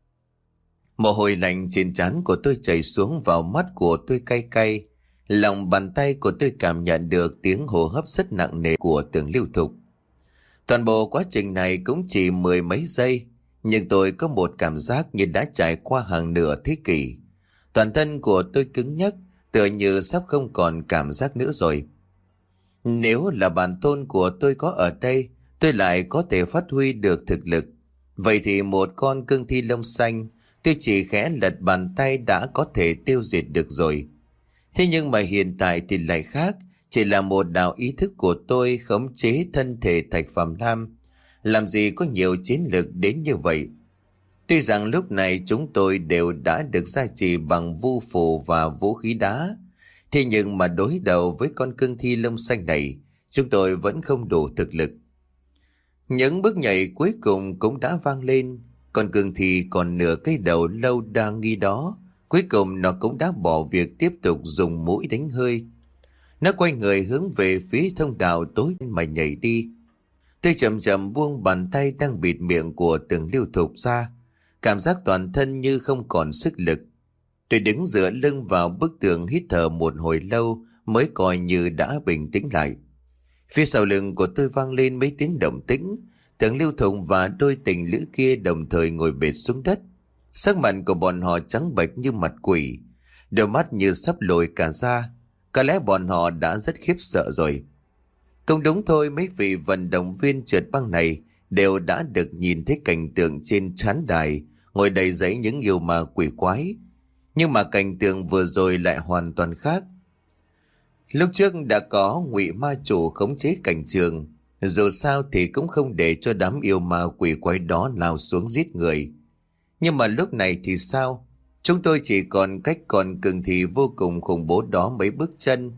Mồ hôi lạnh trên trán của tôi chảy xuống, vào mắt của tôi cay cay. Lòng bàn tay của tôi cảm nhận được tiếng hô hấp rất nặng nề của Tưởng Lưu Thục. Toàn bộ quá trình này cũng chỉ mười mấy giây, nhưng tôi có một cảm giác như đã trải qua hàng nửa thế kỷ. Toàn thân của tôi cứng nhắc, tựa như sắp không còn cảm giác nữa rồi. Nếu là bản tôn của tôi có ở đây, tôi lại có thể phát huy được thực lực. Vậy thì một con cương thi lông xanh, tôi chỉ khẽ lật bàn tay đã có thể tiêu diệt được rồi. Thế nhưng mà hiện tại thì lại khác, chỉ là một đạo ý thức của tôi khống chế thân thể Thạch Phàm Nam. Làm gì có nhiều chiến lược đến như vậy. Tuy rằng lúc này chúng tôi đều đã được gia trì bằng vu phù và vũ khí đá, thế nhưng mà đối đầu với con cương thi lông xanh này, chúng tôi vẫn không đủ thực lực. Những bước nhảy cuối cùng cũng đã vang lên. Con cương thi còn nửa cái đầu lâu đa nghi đó, cuối cùng nó cũng đã bỏ việc tiếp tục dùng mũi đánh hơi. Nó quay người hướng về phía thông đạo tối mà nhảy đi. Tôi chậm chậm buông bàn tay đang bịt miệng của Tưởng Lưu Thục ra, cảm giác toàn thân như không còn sức lực. Tôi đứng dựa lưng vào bức tường hít thở một hồi lâu mới coi như đã bình tĩnh lại. Phía sau lưng của tôi vang lên mấy tiếng động tĩnh. Tưởng Lưu Thục và đôi tình lữ kia đồng thời ngồi bệt xuống đất. Sắc mặt của bọn họ trắng bệch như mặt quỷ, đôi mắt như sắp lồi cả ra. Có lẽ bọn họ đã rất khiếp sợ rồi. Không đúng thôi, mấy vị vận động viên trượt băng này đều đã được nhìn thấy cảnh tượng trên trán đài ngồi đầy giấy những yêu ma quỷ quái. Nhưng mà cảnh tượng vừa rồi lại hoàn toàn khác. Lúc trước đã có Ngụy ma chủ khống chế cảnh trường, Dù sao thì cũng không để cho đám yêu ma quỷ quái đó lao xuống giết người. Nhưng mà lúc này thì sao? Chúng tôi chỉ còn cách còn cường thì vô cùng khủng bố đó mấy bước chân.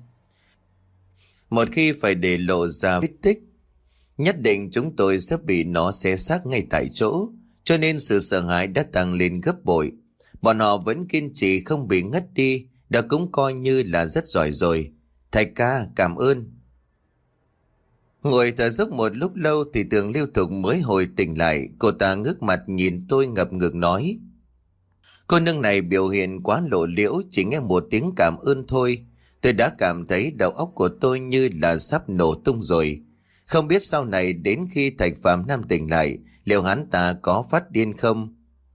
Một khi phải để lộ ra vết tích, nhất định chúng tôi sẽ bị nó xé xác ngay tại chỗ. Cho nên sự sợ hãi đã tăng lên gấp bội. Bọn họ vẫn kiên trì không bị ngất đi, đã cũng coi như là rất giỏi rồi. Thầy ca, cảm ơn. Ngồi thở dốc một lúc lâu thì Tường Lưu Thục mới hồi tỉnh lại. Cô ta ngước mặt nhìn tôi ngập ngừng nói: Cô nương này biểu hiện quá lộ liễu, chỉ nghe một tiếng cảm ơn thôi, tôi đã cảm thấy đầu óc của tôi như là sắp nổ tung rồi. Không biết sau này đến khi Thạch Phạm Nam tỉnh lại, liệu hắn ta có phát điên không?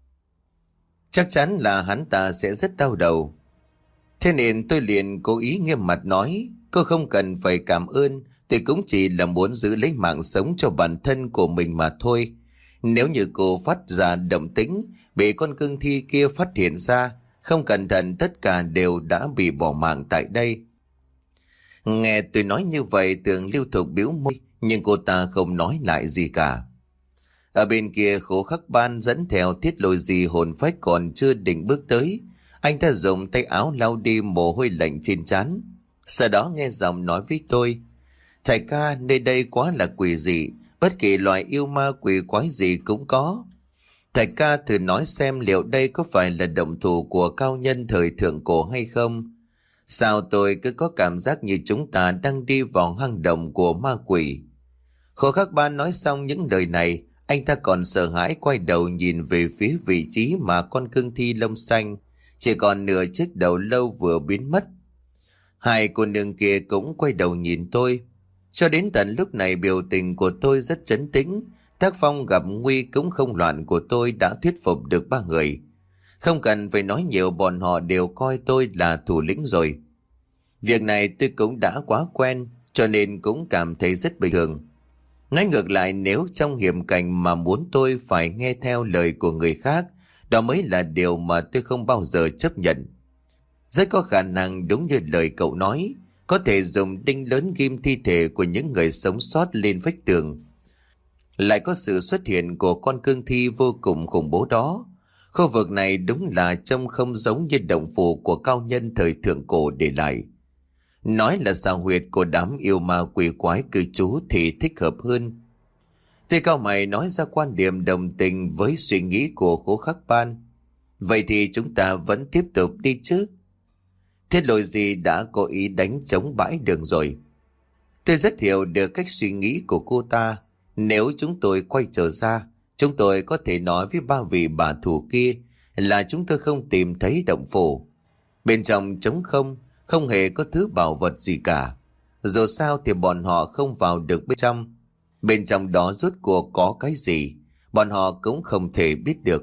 Chắc chắn là hắn ta sẽ rất đau đầu. Thế nên tôi liền cố ý nghiêm mặt nói: Cô không cần phải cảm ơn, tôi cũng chỉ là muốn giữ lấy mạng sống cho bản thân của mình mà thôi. Nếu như cô phát ra động tĩnh, bị con cương thi kia phát hiện ra, không cẩn thận tất cả đều đã bị bỏ mạng tại đây. Nghe tôi nói như vậy, Tường Lưu Thục bĩu môi, nhưng cô ta không nói lại gì cả. Ở bên kia, Khố Khắc Ban dẫn theo Thiết Lôi Di hồn phách còn chưa định bước tới. Anh ta dùng tay áo lau đi mồ hôi lạnh trên trán. Sau đó nghe giọng nói với tôi: Thầy ca, nơi đây quá là quỷ dị, bất kỳ loài yêu ma quỷ quái gì cũng có. Thầy ca thử nói xem liệu đây có phải là động thủ của cao nhân thời thượng cổ hay không? Sao tôi cứ có cảm giác như chúng ta đang đi vào hang động của ma quỷ? Khổ Khắc Ban nói xong những lời này, anh ta còn sợ hãi quay đầu nhìn về phía vị trí mà con cương thi lông xanh chỉ còn nửa chiếc đầu lâu vừa biến mất. Hai cô nương kia cũng quay đầu nhìn tôi. Cho đến tận lúc này biểu tình của tôi rất trấn tĩnh. Tác phong gặp nguy cũng không loạn của tôi đã thuyết phục được ba người. Không cần phải nói nhiều, bọn họ đều coi tôi là thủ lĩnh rồi. Việc này tôi cũng đã quá quen, cho nên cũng cảm thấy rất bình thường. Nói ngược lại, nếu trong hiểm cảnh mà muốn tôi phải nghe theo lời của người khác, đó mới là điều mà tôi không bao giờ chấp nhận. Rất có khả năng đúng như lời cậu nói, có thể dùng đinh lớn ghim thi thể của những người sống sót lên vách tường. Lại có sự xuất hiện của con cương thi vô cùng khủng bố đó. Khu vực này đúng là trông không giống như động phủ của cao nhân thời thượng cổ để lại. Nói là xào huyệt của đám yêu ma quỷ quái cư trú thì thích hợp hơn. Thì cao mày nói ra quan điểm đồng tình với suy nghĩ của Khố Khắc Ban. Vậy thì chúng ta vẫn tiếp tục đi chứ? Thiết Lôi Di đã cố ý đánh trống bãi đường rồi. Tôi rất hiểu được cách suy nghĩ của cô ta. Nếu chúng tôi quay trở ra, chúng tôi có thể nói với ba vị bà thủ kia là chúng tôi không tìm thấy động phủ. Bên trong trống không, không hề có thứ bảo vật gì cả. Dù sao thì bọn họ không vào được bên trong. Bên trong đó rốt cuộc có cái gì, bọn họ cũng không thể biết được.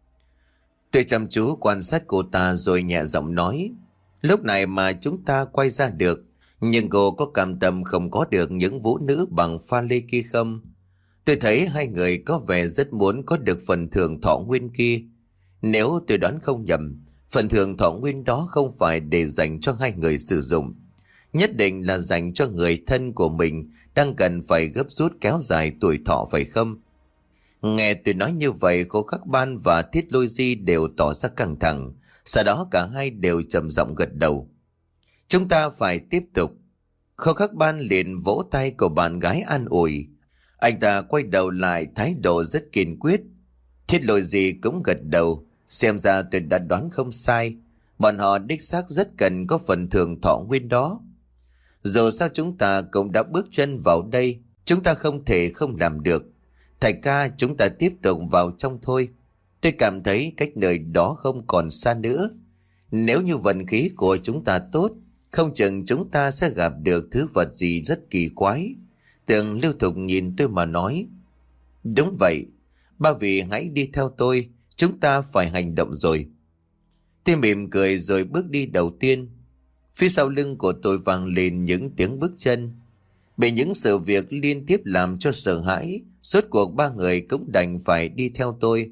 Tôi chăm chú quan sát cô ta rồi nhẹ giọng nói: Lúc này mà chúng ta quay ra được, nhưng cô có cảm tâm không có được những vũ nữ bằng pha lê kia không? Tôi thấy hai người có vẻ rất muốn có được phần thưởng thọ nguyên kia. Nếu tôi đoán không nhầm, phần thưởng thọ nguyên đó không phải để dành cho hai người sử dụng. Nhất định là dành cho người thân của mình đang cần phải gấp rút kéo dài tuổi thọ phải không? Nghe tôi nói như vậy, Khố Khắc Ban và Thiết Lôi Di đều tỏ ra căng thẳng. Sau đó cả hai đều trầm giọng gật đầu. Chúng ta phải tiếp tục. Khố Khắc Ban liền vỗ tay của bạn gái an ủi. Anh ta quay đầu lại thái độ rất kiên quyết. Thiết Lôi Di cũng gật đầu. Xem ra tôi đã đoán không sai. Bọn họ đích xác rất cần có phần thưởng thọ nguyên đó. Dù sao chúng ta cũng đã bước chân vào đây, chúng ta không thể không làm được. Thầy ca, chúng ta tiếp tục vào trong thôi. Tôi cảm thấy cách nơi đó không còn xa nữa. Nếu như vận khí của chúng ta tốt, không chừng chúng ta sẽ gặp được thứ vật gì rất kỳ quái. Tường Lưu Thục nhìn tôi mà nói: Đúng vậy, ba vị hãy đi theo tôi, chúng ta phải hành động rồi. Tôi mỉm cười rồi bước đi đầu tiên. Phía sau lưng của tôi vang lên những tiếng bước chân. Bị những sự việc liên tiếp làm cho sợ hãi, rốt cuộc ba người cũng đành phải đi theo tôi.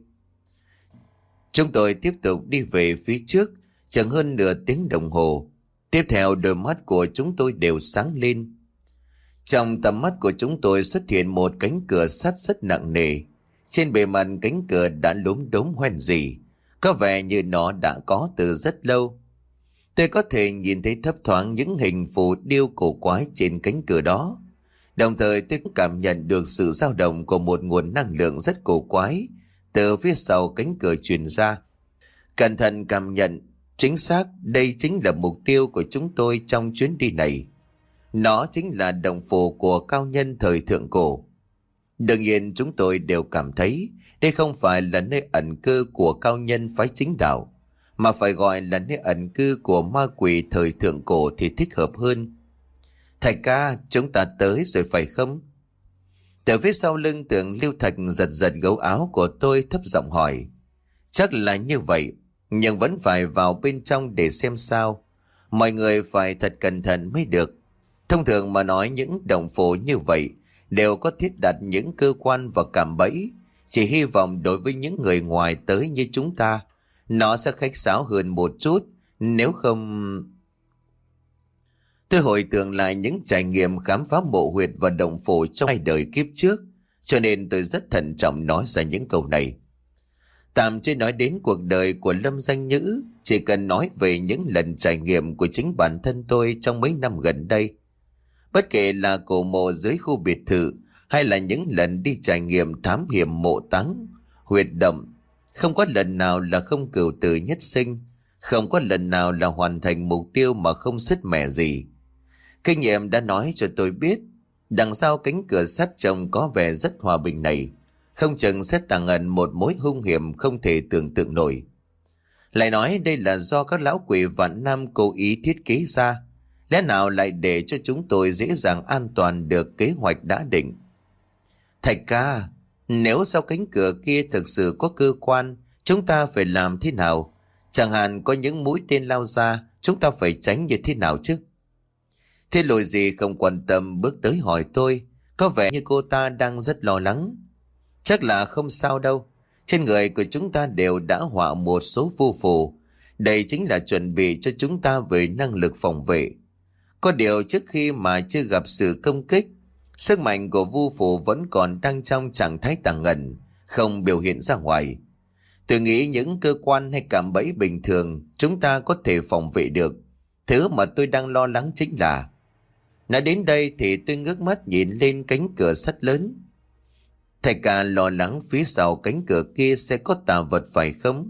Chúng tôi tiếp tục đi về phía trước, chẳng hơn nửa tiếng đồng hồ. Tiếp theo đôi mắt của chúng tôi đều sáng lên. Trong tầm mắt của chúng tôi xuất hiện một cánh cửa sắt rất nặng nề. Trên bề mặt cánh cửa đã lốm đốm hoen rỉ, có vẻ như nó đã có từ rất lâu. Tôi có thể nhìn thấy thấp thoáng những hình phù điêu cổ quái trên cánh cửa đó. Đồng thời tôi cũng cảm nhận được sự dao động của một nguồn năng lượng rất cổ quái từ phía sau cánh cửa truyền ra. Cẩn thận cảm nhận, chính xác đây chính là mục tiêu của chúng tôi trong chuyến đi này. Nó chính là đồng phủ của cao nhân thời thượng cổ. Đương nhiên chúng tôi đều cảm thấy đây không phải là nơi ẩn cư của cao nhân phái chính đạo, mà phải gọi là nơi ẩn cư của ma quỷ thời thượng cổ thì thích hợp hơn. Thạch ca, chúng ta tới rồi phải không? Từ phía sau lưng Tưởng Lưu Thạch giật giật gấu áo của tôi thấp giọng hỏi. Chắc là như vậy, nhưng vẫn phải vào bên trong để xem sao. Mọi người phải thật cẩn thận mới được. Thông thường mà nói những đồng phủ như vậy đều có thiết đặt những cơ quan và cạm bẫy. Chỉ hy vọng đối với những người ngoài tới như chúng ta, nó sẽ khách sáo hơn một chút, nếu không... Tôi hồi tưởng lại những trải nghiệm khám phá mộ huyệt và động phủ trong hai đời kiếp trước, cho nên tôi rất thận trọng nói ra những câu này. Tạm chưa nói đến cuộc đời của Lâm Danh Nhữ, chỉ cần nói về những lần trải nghiệm của chính bản thân tôi trong mấy năm gần đây. Bất kể là cổ mộ dưới khu biệt thự hay là những lần đi trải nghiệm thám hiểm mộ táng, huyệt động, không có lần nào là không cửu tử nhất sinh, không có lần nào là hoàn thành mục tiêu mà không sứt mẻ gì. Kinh nghiệm đã nói cho tôi biết, đằng sau cánh cửa sắt trông có vẻ rất hòa bình này, không chừng sẽ tàng ẩn một mối hung hiểm không thể tưởng tượng nổi. Lại nói đây là do các lão quỷ vạn năm cố ý thiết kế ra, lẽ nào lại để cho chúng tôi dễ dàng an toàn được kế hoạch đã định. Thạch ca, nếu sau cánh cửa kia thực sự có cơ quan, chúng ta phải làm thế nào? Chẳng hạn có những mũi tên lao ra, chúng ta phải tránh như thế nào chứ? Thế lôi gì không quan tâm bước tới hỏi tôi, có vẻ như cô ta đang rất lo lắng. Chắc là không sao đâu, trên người của chúng ta đều đã họa một số phù phù, đây chính là chuẩn bị cho chúng ta về năng lực phòng vệ. Có điều trước khi mà chưa gặp sự công kích, sức mạnh của vu phù vẫn còn đang trong trạng thái tàng ẩn, không biểu hiện ra ngoài. Tôi nghĩ những cơ quan hay cạm bẫy bình thường chúng ta có thể phòng vệ được. Thứ mà tôi đang lo lắng chính là... Nói đến đây thì tôi ngước mắt nhìn lên cánh cửa sắt lớn. Thầy cả lo lắng phía sau cánh cửa kia sẽ có tà vật phải không?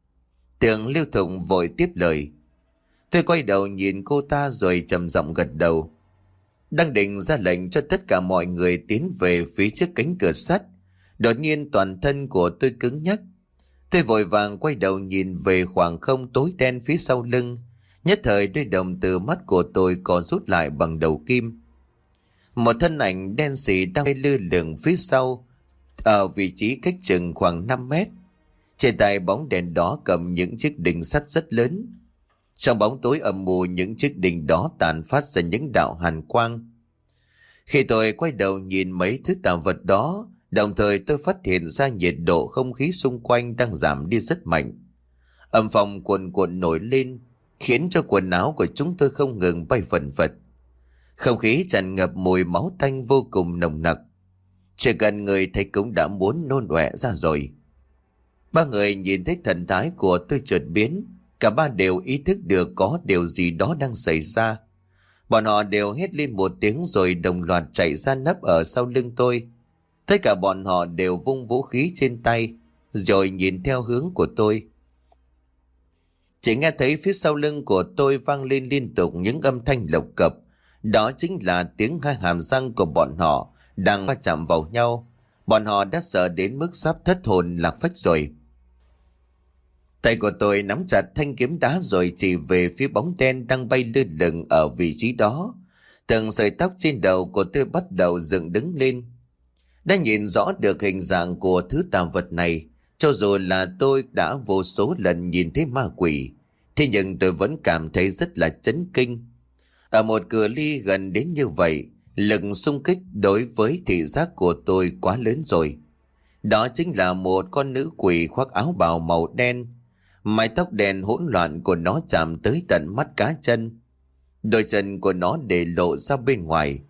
Tưởng Lưu Thụng vội tiếp lời. Tôi quay đầu nhìn cô ta rồi trầm giọng gật đầu. Đang định ra lệnh cho tất cả mọi người tiến về phía trước cánh cửa sắt, đột nhiên toàn thân của tôi cứng nhắc. Tôi vội vàng quay đầu nhìn về khoảng không tối đen phía sau lưng. Nhất thời đôi đồng từ mắt của tôi có rút lại bằng đầu kim. Một thân ảnh đen xì đang bay lơ lửng phía sau, ở vị trí cách chừng khoảng năm mét. Trên tay bóng đèn đó cầm những chiếc đinh sắt rất lớn. Trong bóng tối âm mù, những chiếc đinh đó tàn phát ra những đạo hàn quang. Khi tôi quay đầu nhìn mấy thứ tà vật đó, đồng thời tôi phát hiện ra nhiệt độ không khí xung quanh đang giảm đi rất mạnh. Âm phong cuồn cuộn nổi lên, khiến cho quần áo của chúng tôi không ngừng bay phần phật. Không khí tràn ngập mùi máu tanh vô cùng nồng nặc. Chỉ cần người thấy cũng đã muốn nôn ọe ra rồi. Ba người nhìn thấy thần thái của tôi chợt biến, cả ba đều ý thức được có điều gì đó đang xảy ra. Bọn họ đều hét lên một tiếng rồi đồng loạt chạy ra nấp ở sau lưng tôi. Tất cả bọn họ đều vung vũ khí trên tay, rồi nhìn theo hướng của tôi. Chỉ nghe thấy phía sau lưng của tôi vang lên liên tục những âm thanh lộc cộc. Đó chính là tiếng hai hàm răng của bọn họ đang va chạm vào nhau. Bọn họ đã sợ đến mức sắp thất hồn lạc phách rồi. Tay của tôi nắm chặt thanh kiếm đá rồi chỉ về phía bóng đen đang bay lơ lửng ở vị trí đó. Từng sợi tóc trên đầu của tôi bắt đầu dựng đứng lên. Đã nhìn rõ được hình dạng của thứ tà vật này, cho dù là tôi đã vô số lần nhìn thấy ma quỷ, thế nhưng tôi vẫn cảm thấy rất là chấn kinh. Ở một cự ly gần đến như vậy, lực xung kích đối với thị giác của tôi quá lớn rồi. Đó chính là một con nữ quỷ khoác áo bào màu đen. Mái tóc đen hỗn loạn của nó chạm tới tận mắt cá chân. Đôi chân của nó để lộ ra bên ngoài.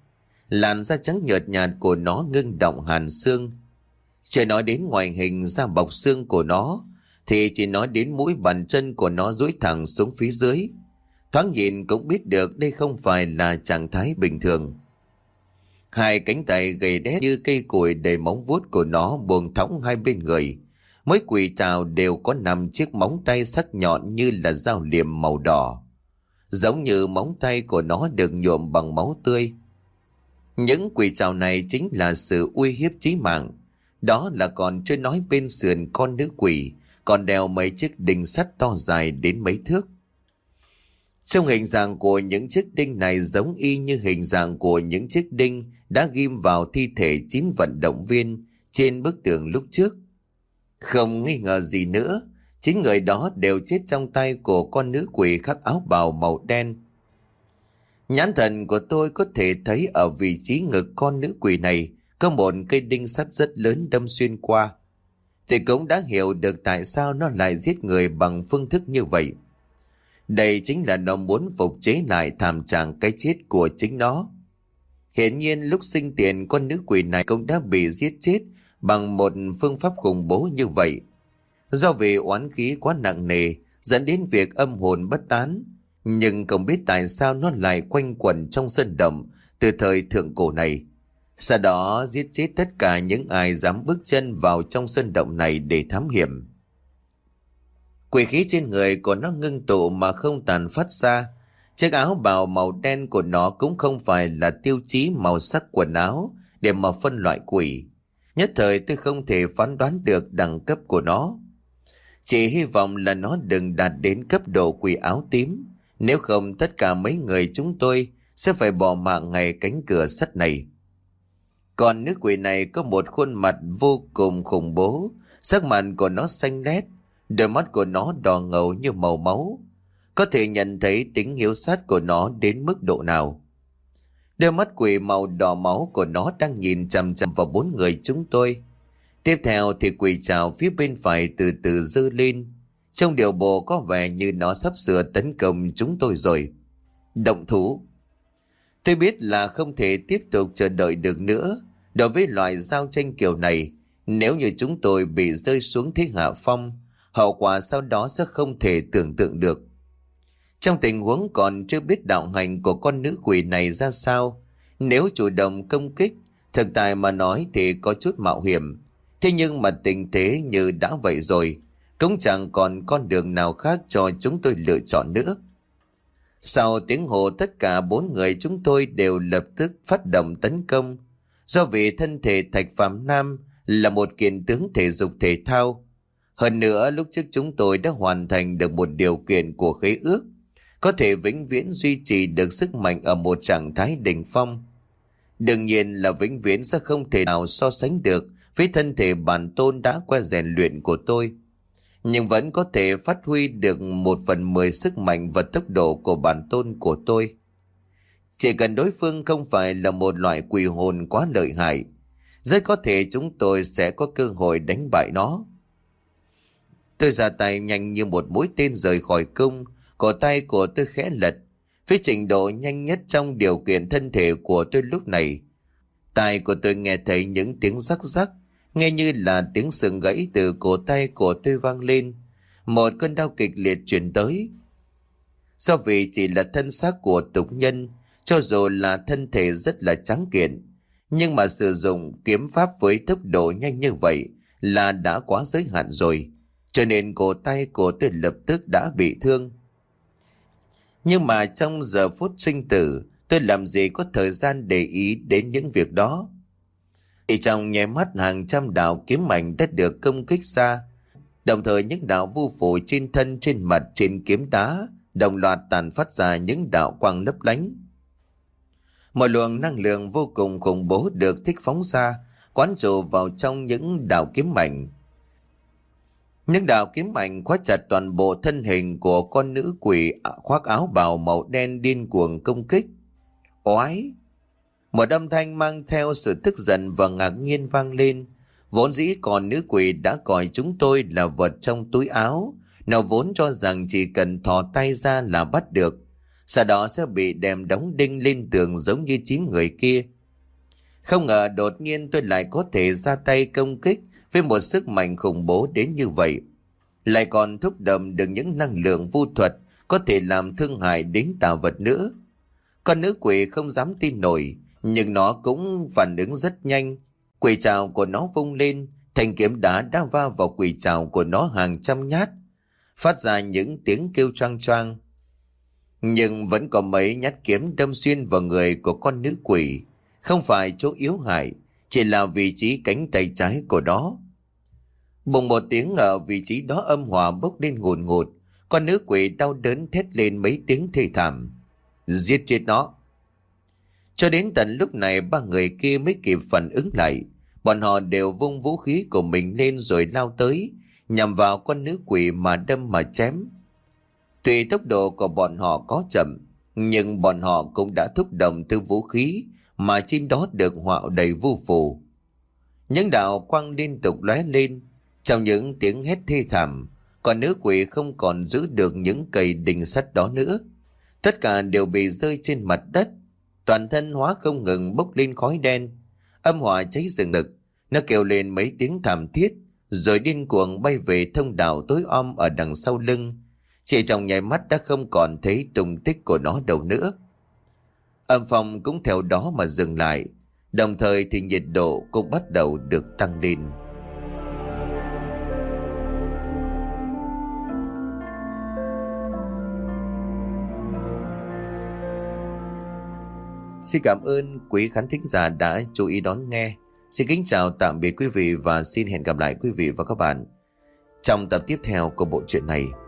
Làn da trắng nhợt nhạt của nó ngưng đọng hàn xương. Chưa nói đến ngoại hình da bọc xương của nó, thì chỉ nói đến mũi bàn chân của nó duỗi thẳng xuống phía dưới. Thoáng nhìn cũng biết được đây không phải là trạng thái bình thường. Hai cánh tay gầy đét như cây củi đầy móng vuốt của nó buông thõng hai bên người. Mỗi quỷ trào đều có năm chiếc móng tay sắc nhọn như là dao liềm màu đỏ. Giống như móng tay của nó được nhuộm bằng máu tươi. Những quỷ trào này chính là sự uy hiếp chí mạng. Đó là còn chưa nói bên sườn con nữ quỷ còn đeo mấy chiếc đinh sắt to dài đến mấy thước. Trong hình dạng của những chiếc đinh này giống y như hình dạng của những chiếc đinh đã ghim vào thi thể chín vận động viên trên bức tường lúc trước. Không nghi ngờ gì nữa, chín người đó đều chết trong tay của con nữ quỷ khắc áo bào màu đen. Nhãn thần của tôi có thể thấy ở vị trí ngực con nữ quỷ này có một cây đinh sắt rất lớn đâm xuyên qua. Tôi cũng đã hiểu được tại sao nó lại giết người bằng phương thức như vậy. Đây chính là nó muốn phục chế lại thảm trạng cái chết của chính nó. Hiển nhiên lúc sinh tiền con nữ quỷ này cũng đã bị giết chết bằng một phương pháp khủng bố như vậy. Do vì oán khí quá nặng nề dẫn đến việc âm hồn bất tán, nhưng không biết tại sao nó lại quanh quẩn trong sơn động từ thời thượng cổ này. Sau đó giết chết tất cả những ai dám bước chân vào trong sơn động này để thám hiểm. Quỷ khí trên người của nó ngưng tụ mà không tàn phát ra. Chiếc áo bào màu đen của nó cũng không phải là tiêu chí màu sắc quần áo để mà phân loại quỷ. Nhất thời tôi không thể phán đoán được đẳng cấp của nó. Chỉ hy vọng là nó đừng đạt đến cấp độ quỷ áo tím. Nếu không tất cả mấy người chúng tôi sẽ phải bỏ mạng ngay cánh cửa sắt này. Còn nữ quỷ này có một khuôn mặt vô cùng khủng bố. Sắc mặt của nó xanh lét, đôi mắt của nó đỏ ngầu như màu máu. Có thể nhận thấy tính hiếu sát của nó đến mức độ nào. Đôi mắt quỷ màu đỏ máu của nó đang nhìn chằm chằm vào bốn người chúng tôi. Tiếp theo thì quỷ trào phía bên phải từ từ giơ lên. Trong điều bộ có vẻ như nó sắp sửa tấn công chúng tôi rồi. Động thủ. Tôi biết là không thể tiếp tục chờ đợi được nữa. Đối với loại giao tranh kiểu này, nếu như chúng tôi bị rơi xuống thế hạ phong, hậu quả sau đó sẽ không thể tưởng tượng được. Trong tình huống còn chưa biết đạo hành của con nữ quỷ này ra sao, nếu chủ động công kích, thực tại mà nói thì có chút mạo hiểm. Thế nhưng mà tình thế như đã vậy rồi, cũng chẳng còn con đường nào khác cho chúng tôi lựa chọn nữa. Sau tiếng hô, tất cả bốn người chúng tôi đều lập tức phát động tấn công. Do vì thân thể Thạch Phạm Nam là một kiện tướng thể dục thể thao. Hơn nữa lúc trước chúng tôi đã hoàn thành được một điều kiện của khế ước, có thể vĩnh viễn duy trì được sức mạnh ở một trạng thái đỉnh phong. Đương nhiên là vĩnh viễn sẽ không thể nào so sánh được với thân thể bản tôn đã qua rèn luyện của tôi, nhưng vẫn có thể phát huy được một phần mười sức mạnh và tốc độ của bản tôn của tôi. Chỉ cần đối phương không phải là một loại quỷ hồn quá lợi hại, rất có thể chúng tôi sẽ có cơ hội đánh bại nó. Tôi ra tay nhanh như một mũi tên rời khỏi cung, cổ tay của tôi khẽ lật, với trình độ nhanh nhất trong điều kiện thân thể của tôi lúc này. Tai của tôi nghe thấy những tiếng rắc rắc, nghe như là tiếng sừng gãy từ cổ tay của tôi vang lên. Một cơn đau kịch liệt truyền tới. Do vì chỉ là thân xác của tục nhân, cho dù là thân thể rất là tráng kiện, nhưng mà sử dụng kiếm pháp với tốc độ nhanh như vậy là đã quá giới hạn rồi, cho nên cổ tay của tôi lập tức đã bị thương. Nhưng mà trong giờ phút sinh tử, tôi làm gì có thời gian để ý đến những việc đó. Thì trong nháy mắt hàng trăm đạo kiếm ảnh đã được công kích ra, đồng thời những đạo vu phù trên thân, trên mặt, trên kiếm đá đồng loạt tàn phát ra những đạo quang lấp lánh. Một luồng năng lượng vô cùng khủng bố được thích phóng ra, quán trụ vào trong những đạo kiếm ảnh. Những đạo kiếm ảnh khóa chặt toàn bộ thân hình của con nữ quỷ khoác áo bào màu đen điên cuồng công kích. Oái! Một âm thanh mang theo sự tức giận và ngạc nhiên vang lên. Vốn dĩ còn nữ quỷ đã coi chúng tôi là vật trong túi áo. Nó vốn cho rằng chỉ cần thò tay ra là bắt được, sau đó sẽ bị đem đóng đinh lên tường giống như chín người kia. Không ngờ đột nhiên tôi lại có thể ra tay công kích với một sức mạnh khủng bố đến như vậy. Lại còn thúc đẩy được những năng lượng vu thuật có thể làm thương hại đến tà vật nữa. Con nữ quỷ không dám tin nổi, nhưng nó cũng phản ứng rất nhanh. Quỷ trảo của nó vung lên, thanh kiếm đá đã va vào quỷ trảo của nó hàng trăm nhát, phát ra những tiếng kêu choang choang. Nhưng vẫn có mấy nhát kiếm đâm xuyên vào người của con nữ quỷ, không phải chỗ yếu hại, chỉ là vị trí cánh tay trái của nó. Bùng một tiếng, ở vị trí đó âm hỏa bốc lên ngùn ngụt, con nữ quỷ đau đớn thét lên mấy tiếng thê thảm. Giết chết nó. Cho đến tận lúc này ba người kia mới kịp phản ứng lại. Bọn họ đều vung vũ khí của mình lên rồi lao tới, nhằm vào con nữ quỷ mà đâm mà chém. Tuy tốc độ của bọn họ có chậm, nhưng bọn họ cũng đã thúc động từ vũ khí mà trên đó được họa đầy vu phù. Những đạo quang liên tục lóe lên, trong những tiếng hét thê thảm, con nữ quỷ không còn giữ được những cây đinh sắt đó nữa. Tất cả đều bị rơi trên mặt đất, toàn thân hóa không ngừng bốc lên khói đen. Âm hỏa cháy rừng ngực, nó kêu lên mấy tiếng thảm thiết, rồi điên cuồng bay về thông đạo tối om ở đằng sau lưng. Chỉ trong nháy mắt đã không còn thấy tung tích của nó đâu nữa. Âm phong cũng theo đó mà dừng lại, đồng thời thì nhiệt độ cũng bắt đầu được tăng lên. Xin cảm ơn quý khán thính giả đã chú ý đón nghe. Xin kính chào tạm biệt quý vị và xin hẹn gặp lại quý vị và các bạn trong tập tiếp theo của bộ truyện này.